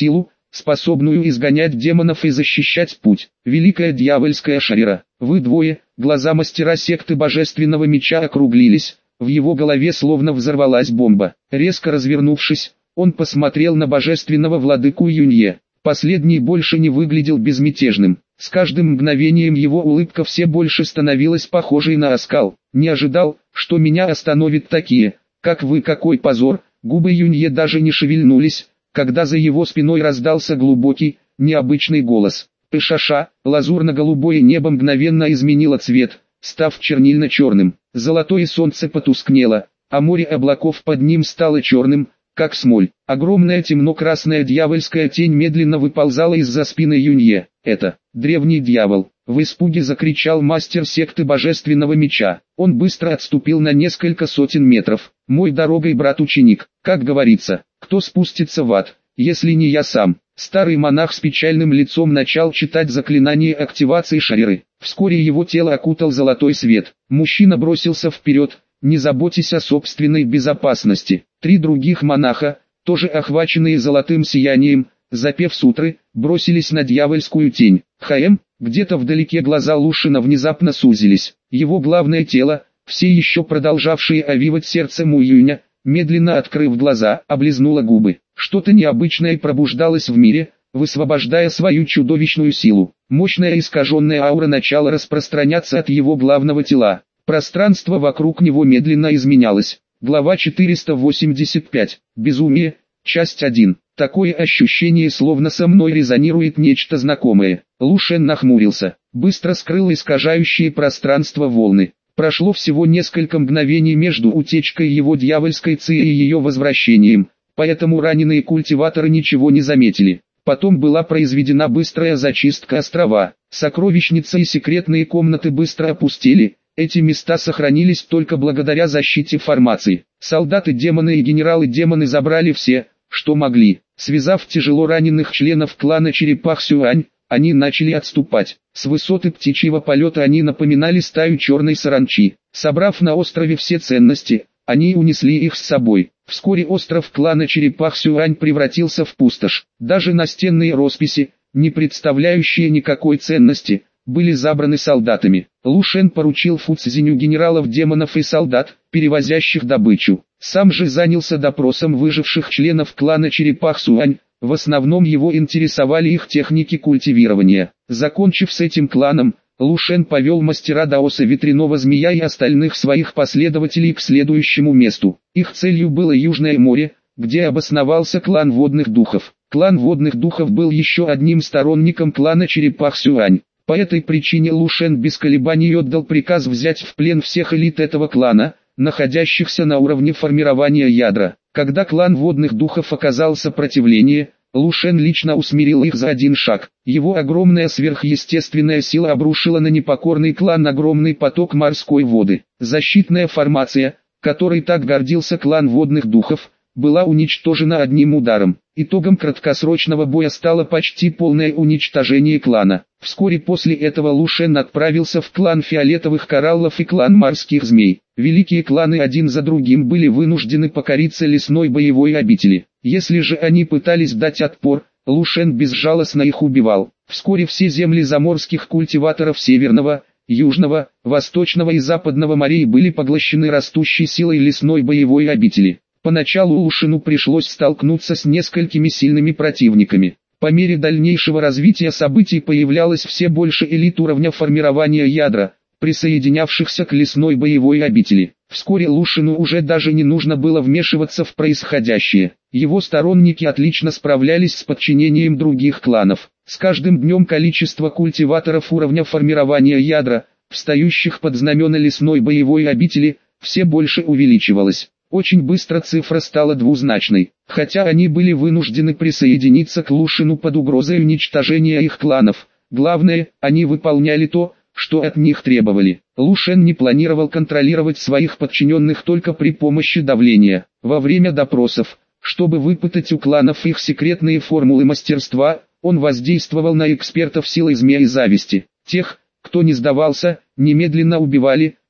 A: способную изгонять демонов и защищать путь. Великая дьявольская Шарира, вы двое. Глаза мастера секты Божественного Меча округлились, в его голове словно взорвалась бомба. Резко развернувшись, он посмотрел на божественного владыку Юнье. Последний больше не выглядел безмятежным. С каждым мгновением его улыбка все больше становилась похожей на оскал. «Не ожидал, что меня остановят такие, как вы, какой позор!» Губы Юнье даже не шевельнулись, когда за его спиной раздался глубокий, необычный голос. Пышаша, лазурно-голубое небо мгновенно изменило цвет, став чернильно-черным. Золотое солнце потускнело, а море облаков под ним стало черным, как смоль. Огромная темно-красная дьявольская тень медленно выползала из-за спины Юнье. «Это древний дьявол!» — в испуге закричал мастер секты Божественного Меча. Он быстро отступил на несколько сотен метров. «Мой дорогой брат-ученик, как говорится, кто спустится в ад, если не я сам?» Старый монах с печальным лицом начал читать заклинание активации Шариры. Вскоре его тело окутал золотой свет. Мужчина бросился вперед, не заботясь о собственной безопасности. Три других монаха, тоже охваченные золотым сиянием, запев сутры, бросились на дьявольскую тень. Где-то вдалеке глаза Лушина внезапно сузились. Его главное тело, все еще продолжавшие овивать сердце Муюня, медленно открыв глаза, облизнуло губы. Что-то необычное пробуждалось в мире, высвобождая свою чудовищную силу. Мощная искаженная аура начала распространяться от его главного тела. Пространство вокруг него медленно изменялось. Глава 485. Безумие. Часть 1. Такое ощущение, словно со мной резонирует нечто знакомое. Лушен нахмурился. Быстро скрыл искажающие пространство волны. Прошло всего несколько мгновений между утечкой его дьявольской ци и ее возвращением, поэтому раненые культиваторы ничего не заметили. Потом была произведена быстрая зачистка острова. Сокровищница и секретные комнаты быстро опустели. Эти места сохранились только благодаря защите формации. Солдаты-демоны и генералы-демоны забрали все, что могли. Связав тяжело раненых членов клана Черепах Сюань, они начали отступать. С высоты птичьего полета они напоминали стаю черной саранчи. Собрав на острове все ценности, они унесли их с собой. Вскоре остров клана Черепах Сюань превратился в пустошь. Даже настенные росписи, не представляющие никакой ценности, были забраны солдатами. Лушен поручил Фуцзиню генералов демонов и солдат, перевозящих добычу. Сам же занялся допросом выживших членов клана Черепах Сюань. В основном его интересовали их техники культивирования. Закончив с этим кланом, Лушен повел мастера Даоса Ветряного Змея и остальных своих последователей к следующему месту. Их целью было Южное море, где обосновался клан Водных Духов. Клан Водных Духов был еще одним сторонником клана Черепах Сюань. По этой причине Лушен без колебаний отдал приказ взять в плен всех элит этого клана, находящихся на уровне формирования ядра. Когда клан Водных Духов оказал сопротивление, Лушен лично усмирил их за один шаг. Его огромная сверхъестественная сила обрушила на непокорный клан огромный поток морской воды. Защитная формация, которой так гордился клан Водных Духов, была уничтожена одним ударом. Итогом краткосрочного боя стало почти полное уничтожение клана. Вскоре после этого Лушен отправился в клан Фиолетовых Кораллов и клан Морских Змей. Великие кланы один за другим были вынуждены покориться лесной боевой обители. Если же они пытались дать отпор, Лушен безжалостно их убивал. Вскоре все земли заморских культиваторов Северного, Южного, Восточного и Западного морей были поглощены растущей силой лесной боевой обители. Поначалу Лушену пришлось столкнуться с несколькими сильными противниками. По мере дальнейшего развития событий появлялось все больше элит уровня формирования ядра, присоединявшихся к лесной боевой обители. Вскоре Лушену уже даже не нужно было вмешиваться в происходящее. Его сторонники отлично справлялись с подчинением других кланов. С каждым днем количество культиваторов уровня формирования ядра, встающих под знамена лесной боевой обители, все больше увеличивалось. Очень быстро цифра стала двузначной, хотя они были вынуждены присоединиться к Лушену под угрозой уничтожения их кланов. Главное, они выполняли то, что от них требовали. Лушен не планировал контролировать своих подчиненных только при помощи давления. Во время допросов, чтобы выпытать у кланов их секретные формулы мастерства, он воздействовал на экспертов силой змеи зависти. Тех, кто не сдавался, немедленно убивали,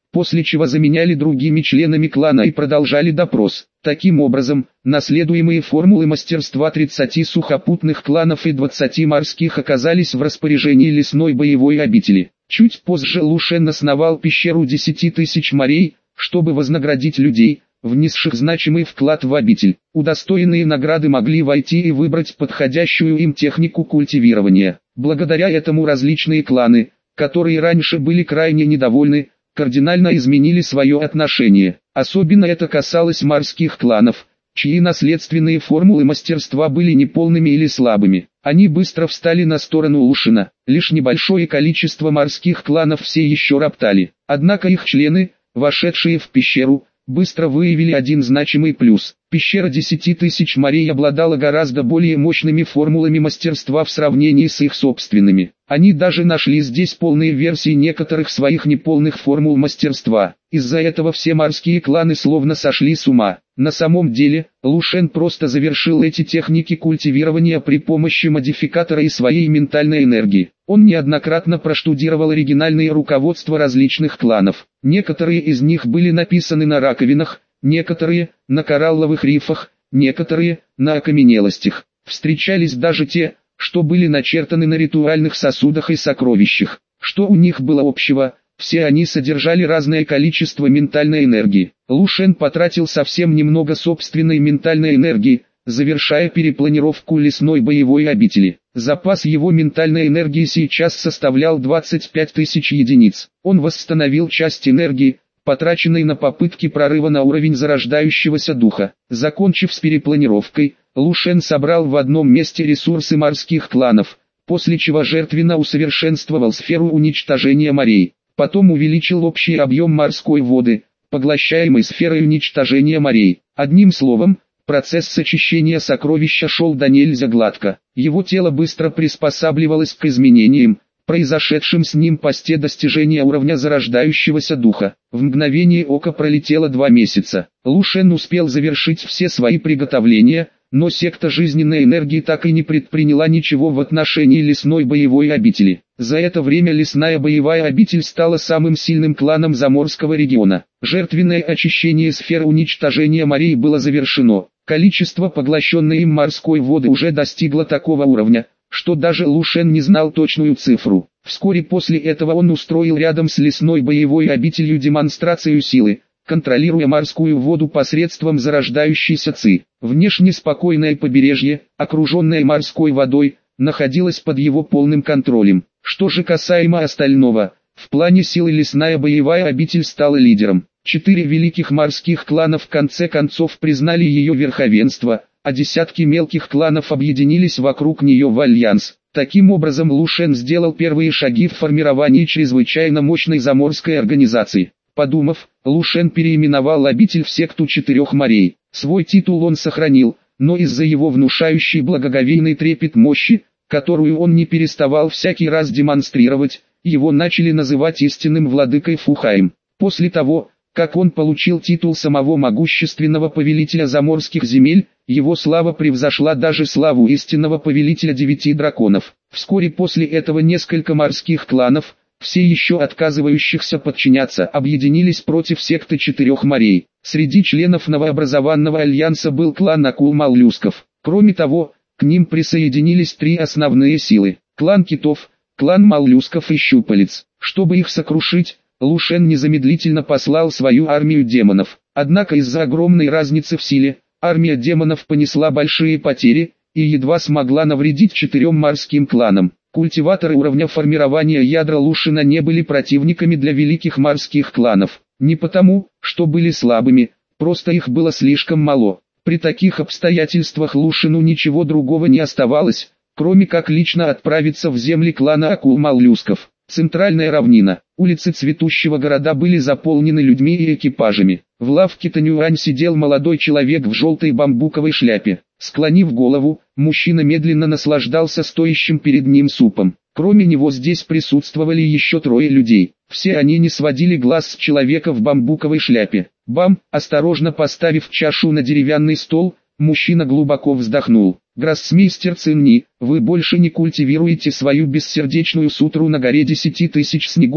A: после чего заменяли другими членами клана и продолжали допрос. Таким образом, наследуемые формулы мастерства 30 сухопутных кланов и 20 морских оказались в распоряжении лесной боевой обители. Чуть позже Лу Шен основал пещеру 10 тысяч морей, чтобы вознаградить людей, внесших значимый вклад в обитель. Удостоенные награды могли войти и выбрать подходящую им технику культивирования. Благодаря этому различные кланы, которые раньше были крайне недовольны, кардинально изменили свое отношение. Особенно это касалось морских кланов, чьи наследственные формулы мастерства были неполными или слабыми. Они быстро встали на сторону Лу Шена. Лишь небольшое количество морских кланов все еще роптали. Однако их члены, вошедшие в пещеру, быстро выявили один значимый плюс. Пещера 10 тысяч морей обладала гораздо более мощными формулами мастерства в сравнении с их собственными. Они даже нашли здесь полные версии некоторых своих неполных формул мастерства. Из-за этого все морские кланы словно сошли с ума. На самом деле, Лу Шен просто завершил эти техники культивирования при помощи модификатора и своей ментальной энергии. Он неоднократно проштудировал оригинальные руководства различных кланов. Некоторые из них были написаны на раковинах, некоторые – на коралловых рифах, некоторые – на окаменелостях. Встречались даже те, что были начертаны на ритуальных сосудах и сокровищах. Что у них было общего? Все они содержали разное количество ментальной энергии. Лу Шен потратил совсем немного собственной ментальной энергии, завершая перепланировку лесной боевой обители. Запас его ментальной энергии сейчас составлял 25 тысяч единиц. Он восстановил часть энергии, потраченной на попытки прорыва на уровень зарождающегося духа. Закончив с перепланировкой, Лу Шен собрал в одном месте ресурсы морских кланов, после чего жертвенно усовершенствовал сферу уничтожения морей. Потом увеличил общий объем морской воды, поглощаемой сферой уничтожения морей. Одним словом, процесс сочищения сокровища шел до нельзя гладко. Его тело быстро приспосабливалось к изменениям, произошедшим с ним после достижения уровня зарождающегося духа. В мгновение ока пролетело 2 месяца. Лу Шен успел завершить все свои приготовления, но секта жизненной энергии так и не предприняла ничего в отношении лесной боевой обители. За это время лесная боевая обитель стала самым сильным кланом Заморского региона. Жертвенное очищение сфер уничтожения морей было завершено. Количество поглощенной им морской воды уже достигло такого уровня, что даже Лу Шен не знал точную цифру. Вскоре после этого он устроил рядом с лесной боевой обителью демонстрацию силы, контролируя морскую воду посредством зарождающейся ци. Внешне спокойное побережье, окруженное морской водой, находилось под его полным контролем. Что же касаемо остального, в плане силы лесная боевая обитель стала лидером. 4 великих морских клана в конце концов признали ее верховенство, а десятки мелких кланов объединились вокруг нее в альянс. Таким образом Лу Шен сделал первые шаги в формировании чрезвычайно мощной заморской организации. Подумав, Лу Шен переименовал обитель в секту 4 морей. Свой титул он сохранил, но из-за его внушающей благоговейный трепет мощи, которую он не переставал всякий раз демонстрировать, его начали называть истинным владыкой Фухаем. После того, как он получил титул самого могущественного повелителя заморских земель, его слава превзошла даже славу истинного повелителя 9 драконов. Вскоре после этого несколько морских кланов, все еще отказывающихся подчиняться, объединились против секты 4 морей. Среди членов новообразованного альянса был клан акул-моллюсков. Кроме того, к ним присоединились 3 основные силы: клан китов, клан моллюсков и щупалец. Чтобы их сокрушить, Лу Шен незамедлительно послал свою армию демонов. Однако из-за огромной разницы в силе, армия демонов понесла большие потери и едва смогла навредить 4 морским кланам. Культиваторы уровня формирования ядра Лу Шена не были противниками для великих морских кланов. Не потому, что были слабыми, просто их было слишком мало. При таких обстоятельствах Лу Шену ничего другого не оставалось, кроме как лично отправиться в земли клана акул-моллюсков. Центральная равнина. Улицы цветущего города были заполнены людьми и экипажами. В лавке Танюань сидел молодой человек в желтой бамбуковой шляпе. Склонив голову, мужчина медленно наслаждался стоящим перед ним супом. Кроме него здесь присутствовали еще 3 людей. Все они не сводили глаз с человека в бамбуковой шляпе. Бам! Осторожно поставив чашу на деревянный стол, мужчина глубоко вздохнул. «Гроссмейстер Цинни, вы больше не культивируете свою бессердечную сутру на горе 10 тысяч снегов?»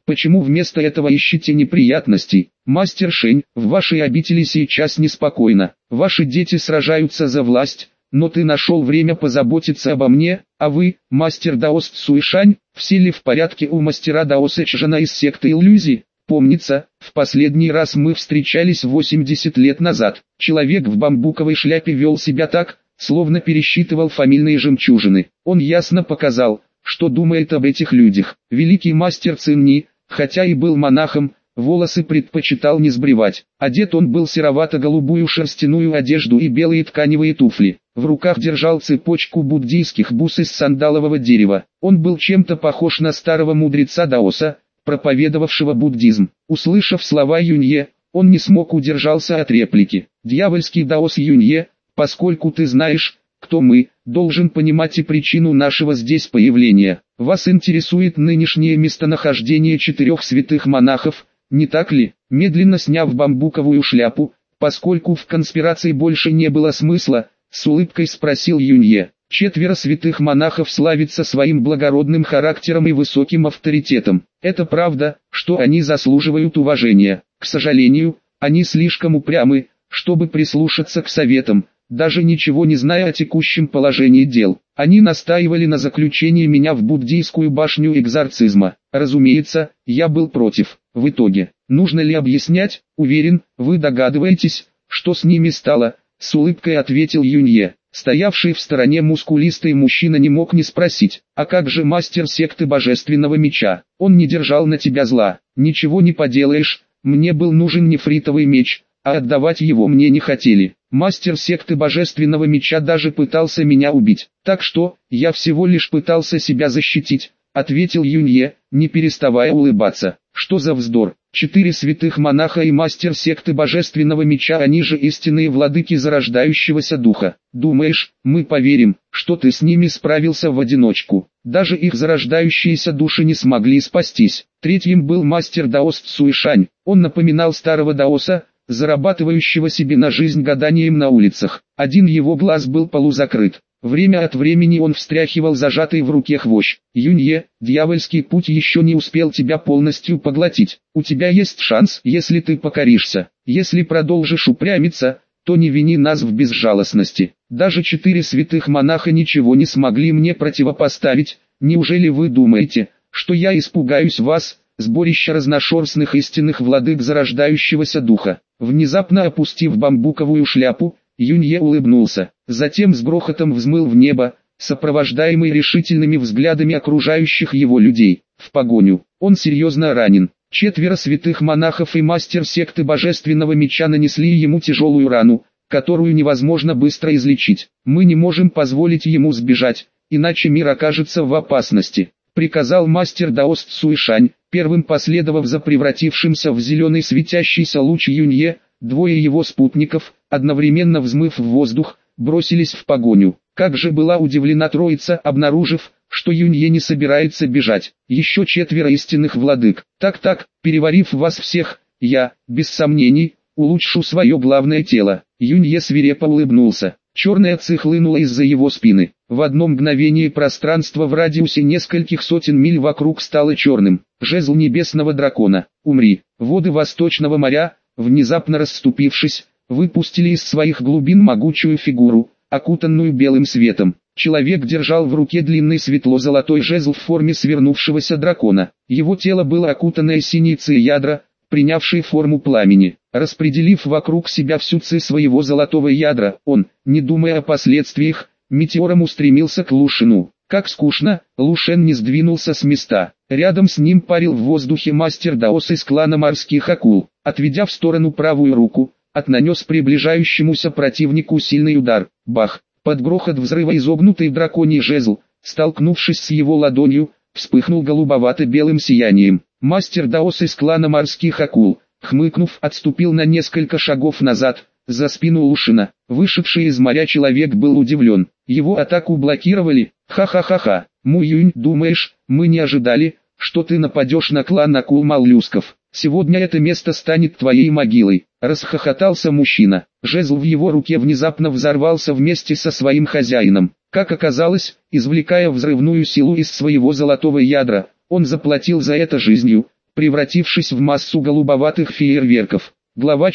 A: Почему вместо этого ищете неприятностей? Мастер Шень, в вашей обители сейчас неспокойно. Ваши дети сражаются за власть, но ты нашел время позаботиться обо мне, а вы, мастер Даос Цуишань, все ли в порядке у мастера Даоса Чжана из секты иллюзий? Помнится, в последний раз мы встречались 80 лет назад. Человек в бамбуковой шляпе вел себя так, словно пересчитывал фамильные жемчужины. Он ясно показал, что думает об этих людях. Великий мастер Цинни, хотя и был монахом, волосы предпочитал не сбривать. Одет он был серовато-голубую шерстяную одежду и белые тканевые туфли. В руках держал цепочку буддийских бус из сандалового дерева. Он был чем-то похож на старого мудреца Даоса, проповедовавшего буддизм. Услышав слова Юнье, он не смог удержаться от реплики. «Дьявольский Даос Юнье, поскольку ты знаешь, кто мы, должен понимать и причину нашего здесь появления. Вас интересует нынешнее местонахождение 4 святых монахов, не так ли?» Медленно сняв бамбуковую шляпу, поскольку в конспирации больше не было смысла, с улыбкой спросил Юнье. 4 святых монахов славятся своим благородным характером и высоким авторитетом. Это правда, что они заслуживают уважения. К сожалению, они слишком упрямы, чтобы прислушаться к советам, даже ничего не зная о текущем положении дел. Они настаивали на заключении меня в буддийскую башню экзорцизма. Разумеется, я был против. В итоге, нужно ли объяснять? Уверен, вы догадываетесь, что с ними стало, с улыбкой ответил Юнье. Стоявший в стороне мускулистый мужчина не мог не спросить: «А как же мастер секты Божественного Меча? Он не держал на тебя зла?» «Ничего не поделаешь, мне был нужен нефритовый меч, а отдавать его мне не хотели. Мастер секты Божественного Меча даже пытался меня убить. Так что, я всего лишь пытался себя защитить», — ответил Юнье, не переставая улыбаться. «Что за вздор? 4 святых монаха и мастер секты Божественного Меча, они же истинные владыки зарождающегося духа. Думаешь, мы поверим, что ты с ними справился в одиночку? Даже их зарождающиеся души не смогли спастись». Третьим был мастер Даос Цуишань. Он напоминал старого даоса, зарабатывающего себе на жизнь гаданием на улицах. Один его глаз был полузакрыт. Время от времени он встряхивал зажатый в руке хвощ. «Юнье, дьявольский путь еще не успел тебя полностью поглотить. У тебя есть шанс, если ты покоришься. Если продолжишь упрямиться, то не вини нас в безжалостности. Даже 4 святых монаха ничего не смогли мне противопоставить. Неужели вы думаете, что я испугаюсь вас, сборище разношерстных истинных владык зарождающегося духа?» Внезапно опустив бамбуковую шляпу, Юнье улыбнулся, затем с грохотом взмыл в небо, сопровождаемый решительными взглядами окружающих его людей. В погоню. Он серьезно ранен. 4 святых монахов и мастер секты Божественного Меча нанесли ему тяжелую рану, которую невозможно быстро излечить. «Мы не можем позволить ему сбежать, иначе мир окажется в опасности», — приказал мастер Даос Цуишань, первым последовав за превратившимся в зеленый светящийся луч Юнье. Двое его спутников, одновременно взмыв в воздух, бросились в погоню. Как же была удивлена троица, обнаружив, что Юнье не собирается бежать. Еще 4 истинных владык. Так, переварив вас всех, я, без сомнений, улучшу свое главное тело. Юнье свирепо улыбнулся. Черная ци хлынула из-за его спины. В одно мгновение пространство в радиусе нескольких сотен миль вокруг стало черным. Жезл небесного дракона. Умри. Воды Восточного моря, внезапно расступившись, выпустили из своих глубин могучую фигуру, окутанную белым светом. Человек держал в руке длинный светло-золотой жезл в форме свернувшегося дракона. Его тело было окутанное синей ци ядра, принявшей форму пламени. Распределив вокруг себя всю ци своего золотого ядра, он, не думая о последствиях, метеором устремился к Лушину. Как скучно, Лушен не сдвинулся с места. Рядом с ним парил в воздухе мастер Даос из клана морских акул. Отведя в сторону правую руку, нанес приближающемуся противнику сильный удар. Бах! Под грохот взрыва изогнутый драконий жезл, столкнувшись с его ладонью, вспыхнул голубовато-белым сиянием. Мастер Даос из клана морских акул, хмыкнув, отступил на несколько шагов назад, за спину Лушина. Вышедший из моря человек был удивлен. Его атаку блокировали. «Ха-ха-ха-ха, Муюнь, думаешь, мы не ожидали, что ты нападешь на клан акул-моллюсков? Сегодня это место станет твоей могилой», — расхохотался мужчина. Жезл в его руке внезапно взорвался вместе со своим хозяином. Как оказалось, извлекая взрывную силу из своего золотого ядра, он заплатил за это жизнью. превратившись в массу голубоватых фейерверков. Глава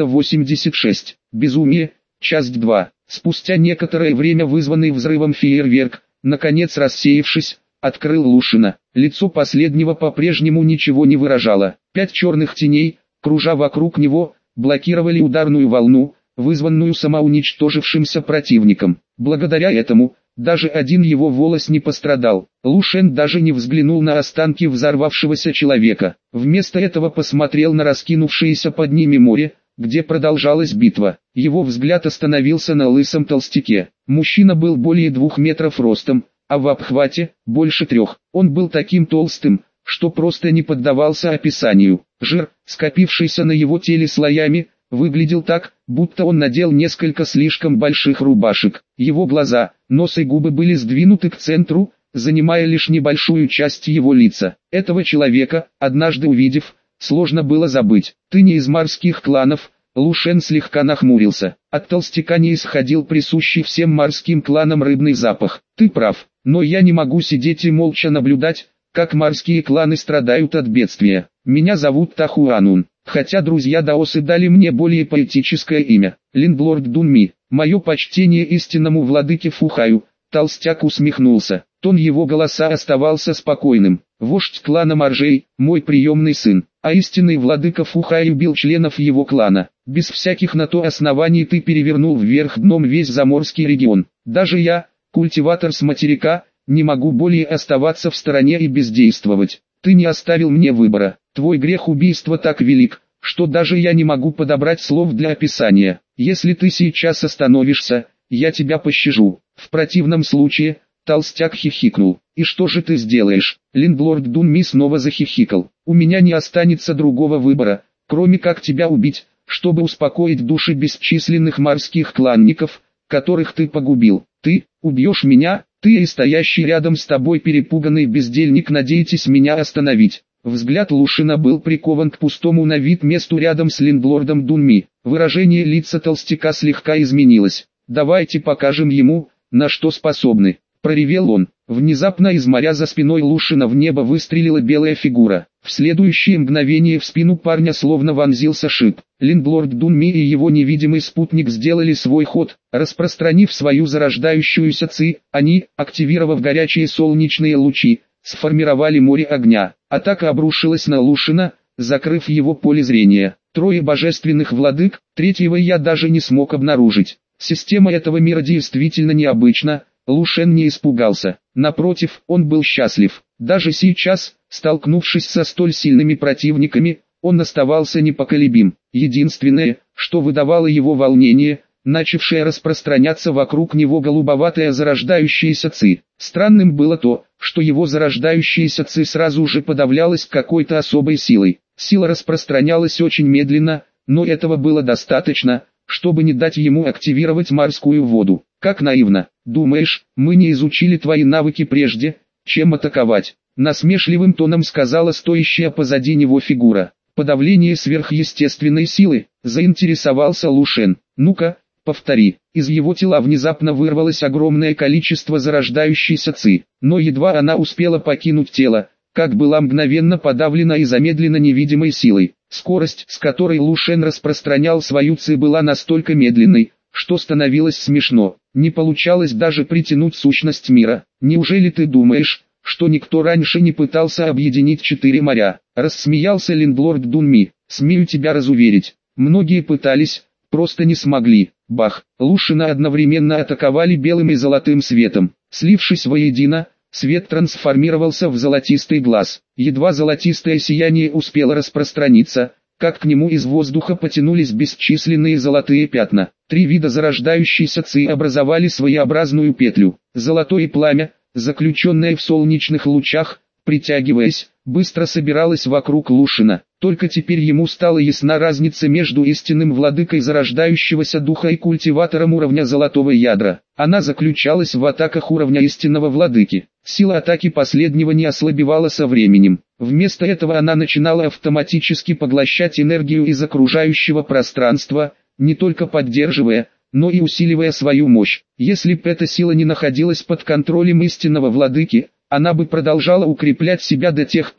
A: 486. Безумие. Часть 2. Спустя некоторое время вызванный взрывом фейерверк, наконец рассеявшись, открыл Лушина. Лицо последнего по-прежнему ничего не выражало. 5 черных теней, кружа вокруг него, блокировали ударную волну, вызванную самоуничтожившимся противником. Благодаря этому, даже один его волос не пострадал. Лушен даже не взглянул на останки взорвавшегося человека. Вместо этого посмотрел на раскинувшееся под ними море, где продолжалась битва. Его взгляд остановился на лысом толстяке. Мужчина был более 2 метров ростом, а в обхвате – больше 3. Он был таким толстым, что просто не поддавался описанию. Жир, скопившийся на его теле слоями, выглядел так, будто он надел несколько слишком больших рубашек. Его глаза, нос и губы были сдвинуты к центру, занимая лишь небольшую часть его лица. Этого человека, однажды увидев, сложно было забыть. «Ты не из морских кланов», Лушен слегка нахмурился. От толстяка не исходил присущий всем морским кланам рыбный запах. «Ты прав, но я не могу сидеть и молча наблюдать, как морские кланы страдают от бедствия. Меня зовут Тахуанун, хотя друзья даосы дали мне более поэтическое имя. Линдлорд Дунми. Мое почтение истинному владыке Фухаю». Толстяк усмехнулся. Тон его голоса оставался спокойным. «Вождь клана Моржей, мой приемный сын, а истинный владыка Фухай убил членов его клана. Без всяких на то оснований ты перевернул вверх дном весь заморский регион. Даже я, культиватор с материка, не могу более оставаться в стороне и бездействовать. Ты не оставил мне выбора. Твой грех убийства так велик, что даже я не могу подобрать слов для описания. Если ты сейчас остановишься, я тебя пощажу. В противном случае...» Толстяк хихикнул. «И что же ты сделаешь?» Линдлорд Дунми снова захихикал. «У меня не останется другого выбора, кроме как тебя убить, чтобы успокоить души бесчисленных морских кланников, которых ты погубил. Ты убьешь меня, ты и стоящий рядом с тобой перепуганный бездельник надеетесь меня остановить». Взгляд Лушина был прикован к пустому на вид месту рядом с Линдлордом Дунми. Выражение лица толстяка слегка изменилось. «Давайте покажем ему, на что способны», — проревел он. Внезапно из моря за спиной Лушина в небо выстрелила белая фигура. В следующее мгновение в спину парня словно вонзился шип. Линдлорд Дунми и его невидимый спутник сделали свой ход, распространив свою зарождающуюся ци. Они, активировав горячие солнечные лучи, сформировали море огня. Атака обрушилась на Лушина, закрыв его поле зрения. 3 божественных владык, третьего я даже не смог обнаружить. Система этого мира действительно необычна. Лушен не испугался. Напротив, он был счастлив. Даже сейчас, столкнувшись со столь сильными противниками, он оставался непоколебим. Единственное, что выдавало его волнение, начавшее распространяться вокруг него голубоватая зарождающаяся ци. Странным было то, что его зарождающаяся ци сразу же подавлялась какой-то особой силой. Сила распространялась очень медленно, но этого было достаточно, чтобы не дать ему активировать морскую воду. «Как наивно. Думаешь, мы не изучили твои навыки прежде, чем атаковать?» Насмешливым тоном сказала стоящая позади него фигура. «Подавление сверхъестественной силы», заинтересовался Лушен. «Ну-ка, повтори». Из его тела внезапно вырвалось огромное количество зарождающейся ци, но едва она успела покинуть тело, как была мгновенно подавлена и замедлена невидимой силой. Скорость, с которой Лушен распространял свою ци, была настолько медленной, что становилось смешно. Не получалось даже притянуть сущность мира. «Неужели ты думаешь, что никто раньше не пытался объединить 4 моря?» Рассмеялся Линдлорд Дунми. «Смею тебя разуверить, многие пытались, просто не смогли». Бах! Лушина одновременно атаковали белым и золотым светом. Слившись воедино, свет трансформировался в золотистый глаз. Едва золотистое сияние успело распространиться, как к нему из воздуха потянулись бесчисленные золотые пятна. 3 вида зарождающейся ци образовали своеобразную петлю. Золотое пламя, заключенное в солнечных лучах, притягиваясь, быстро собиралось вокруг Лушина. Только теперь ему стала ясна разница между истинным владыкой зарождающегося духа и культиватором уровня золотого ядра. Она заключалась в атаках уровня истинного владыки. Сила атаки последнего не ослабевала со временем. Вместо этого она начинала автоматически поглощать энергию из окружающего пространства, не только поддерживая, но и усиливая свою мощь. Если б эта сила не находилась под контролем истинного владыки, она бы продолжала укреплять себя до тех пор,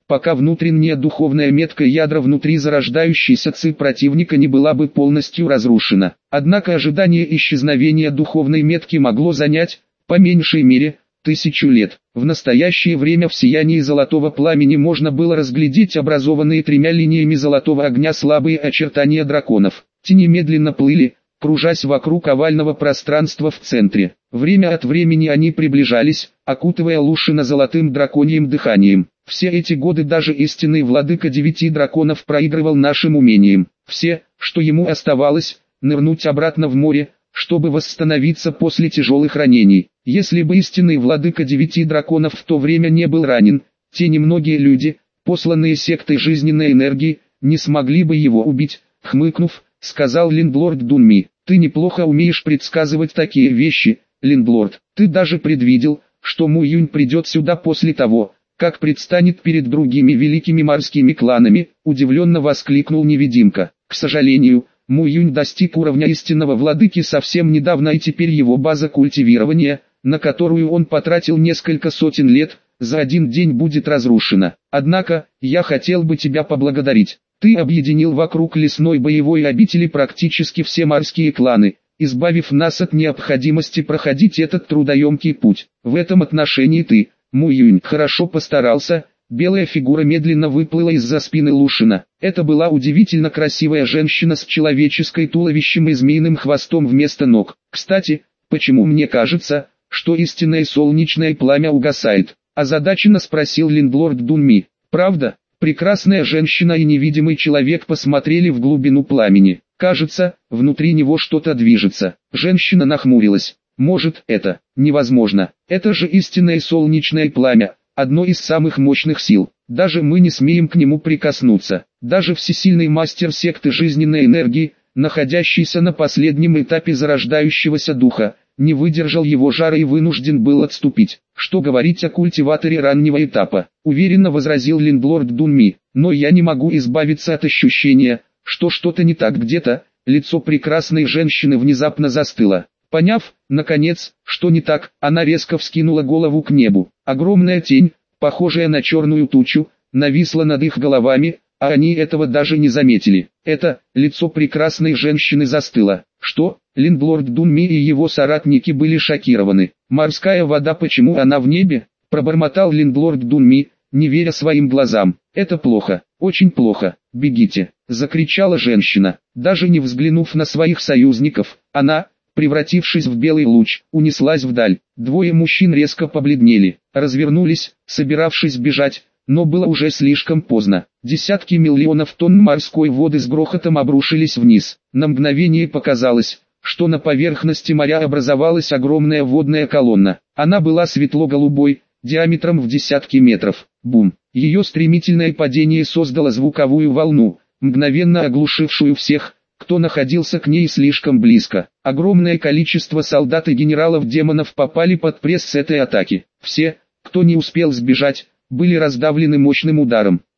A: пока внутренняя духовная метка ядра внутри зарождающейся ци противника не была бы полностью разрушена. Однако ожидание исчезновения духовной метки могло занять, по меньшей мере, 1000 лет. В настоящее время в сиянии золотого пламени можно было разглядеть образованные тремя линиями золотого огня слабые очертания драконов. Тени медленно плыли, кружась вокруг овального пространства в центре. Время от времени они приближались, окутывая Лушина золотым драконьим дыханием. Все эти годы даже истинный владыка 9 драконов проигрывал нашим умениям. Все, что ему оставалось, нырнуть обратно в море, чтобы восстановиться после тяжелых ранений. Если бы истинный владыка 9 драконов в то время не был ранен, те немногие люди, посланные сектой жизненной энергии, не смогли бы его убить. Хмыкнув, сказал Линдлорд Дунми: «Ты неплохо умеешь предсказывать такие вещи, Линдлорд. Ты даже предвидел, что Му Юнь придет сюда после того, как предстанет перед другими великими морскими кланами», удивленно воскликнул невидимка. «К сожалению, Му Юнь достиг уровня истинного владыки совсем недавно, и теперь его база культивирования, на которую он потратил несколько сотен лет, за один день будет разрушена. Однако, я хотел бы тебя поблагодарить. Ты объединил вокруг лесной боевой обители практически все морские кланы, избавив нас от необходимости проходить этот трудоемкий путь. В этом отношении ты, Му Юнь, хорошо постарался». Белая фигура медленно выплыла из-за спины Лушина. Это была удивительно красивая женщина с человеческой туловищем и змеиным хвостом вместо ног. «Кстати, почему мне кажется, что истинное солнечное пламя угасает?» озадаченно спросил Линдлорд Дунми. «Правда?» Прекрасная женщина и невидимый человек посмотрели в глубину пламени. «Кажется, внутри него что-то движется». Женщина нахмурилась. «Может, это невозможно. Это же истинное солнечное пламя, одно из самых мощных сил. Даже мы не смеем к нему прикоснуться. Даже всесильный мастер секты жизненной энергии, находящийся на последнем этапе зарождающегося духа, не выдержал его жара и вынужден был отступить. Что говорить о культиваторе раннего этапа?» уверенно возразил Линдлорд Дунми. «Но я не могу избавиться от ощущения, что что-то не так где-то». Лицо прекрасной женщины внезапно застыло. Поняв, наконец, что не так, она резко вскинула голову к небу. Огромная тень, похожая на черную тучу, нависла над их головами, а они этого даже не заметили. Это, лицо прекрасной женщины застыло. Что? Линдлорд Дунми и его соратники были шокированы. «Морская вода, почему она в небе?» пробормотал Линдлорд Дунми, не веря своим глазам. «Это плохо, очень плохо, бегите!» закричала женщина. Даже не взглянув на своих союзников, она, превратившись в белый луч, унеслась вдаль. Двое мужчин резко побледнели, развернулись, собиравшись бежать, но было уже слишком поздно. Десятки миллионов тонн морской воды с грохотом обрушились вниз. На мгновение показалось, что на поверхности моря образовалась огромная водная колонна. Она была светло-голубой, диаметром в десятки метров. Бум! Ее стремительное падение создало звуковую волну, мгновенно оглушившую всех, кто находился к ней слишком близко. Огромное количество солдат и генералов-демонов попали под пресс с этой атаки. Все, кто не успел сбежать, были раздавлены мощным ударом.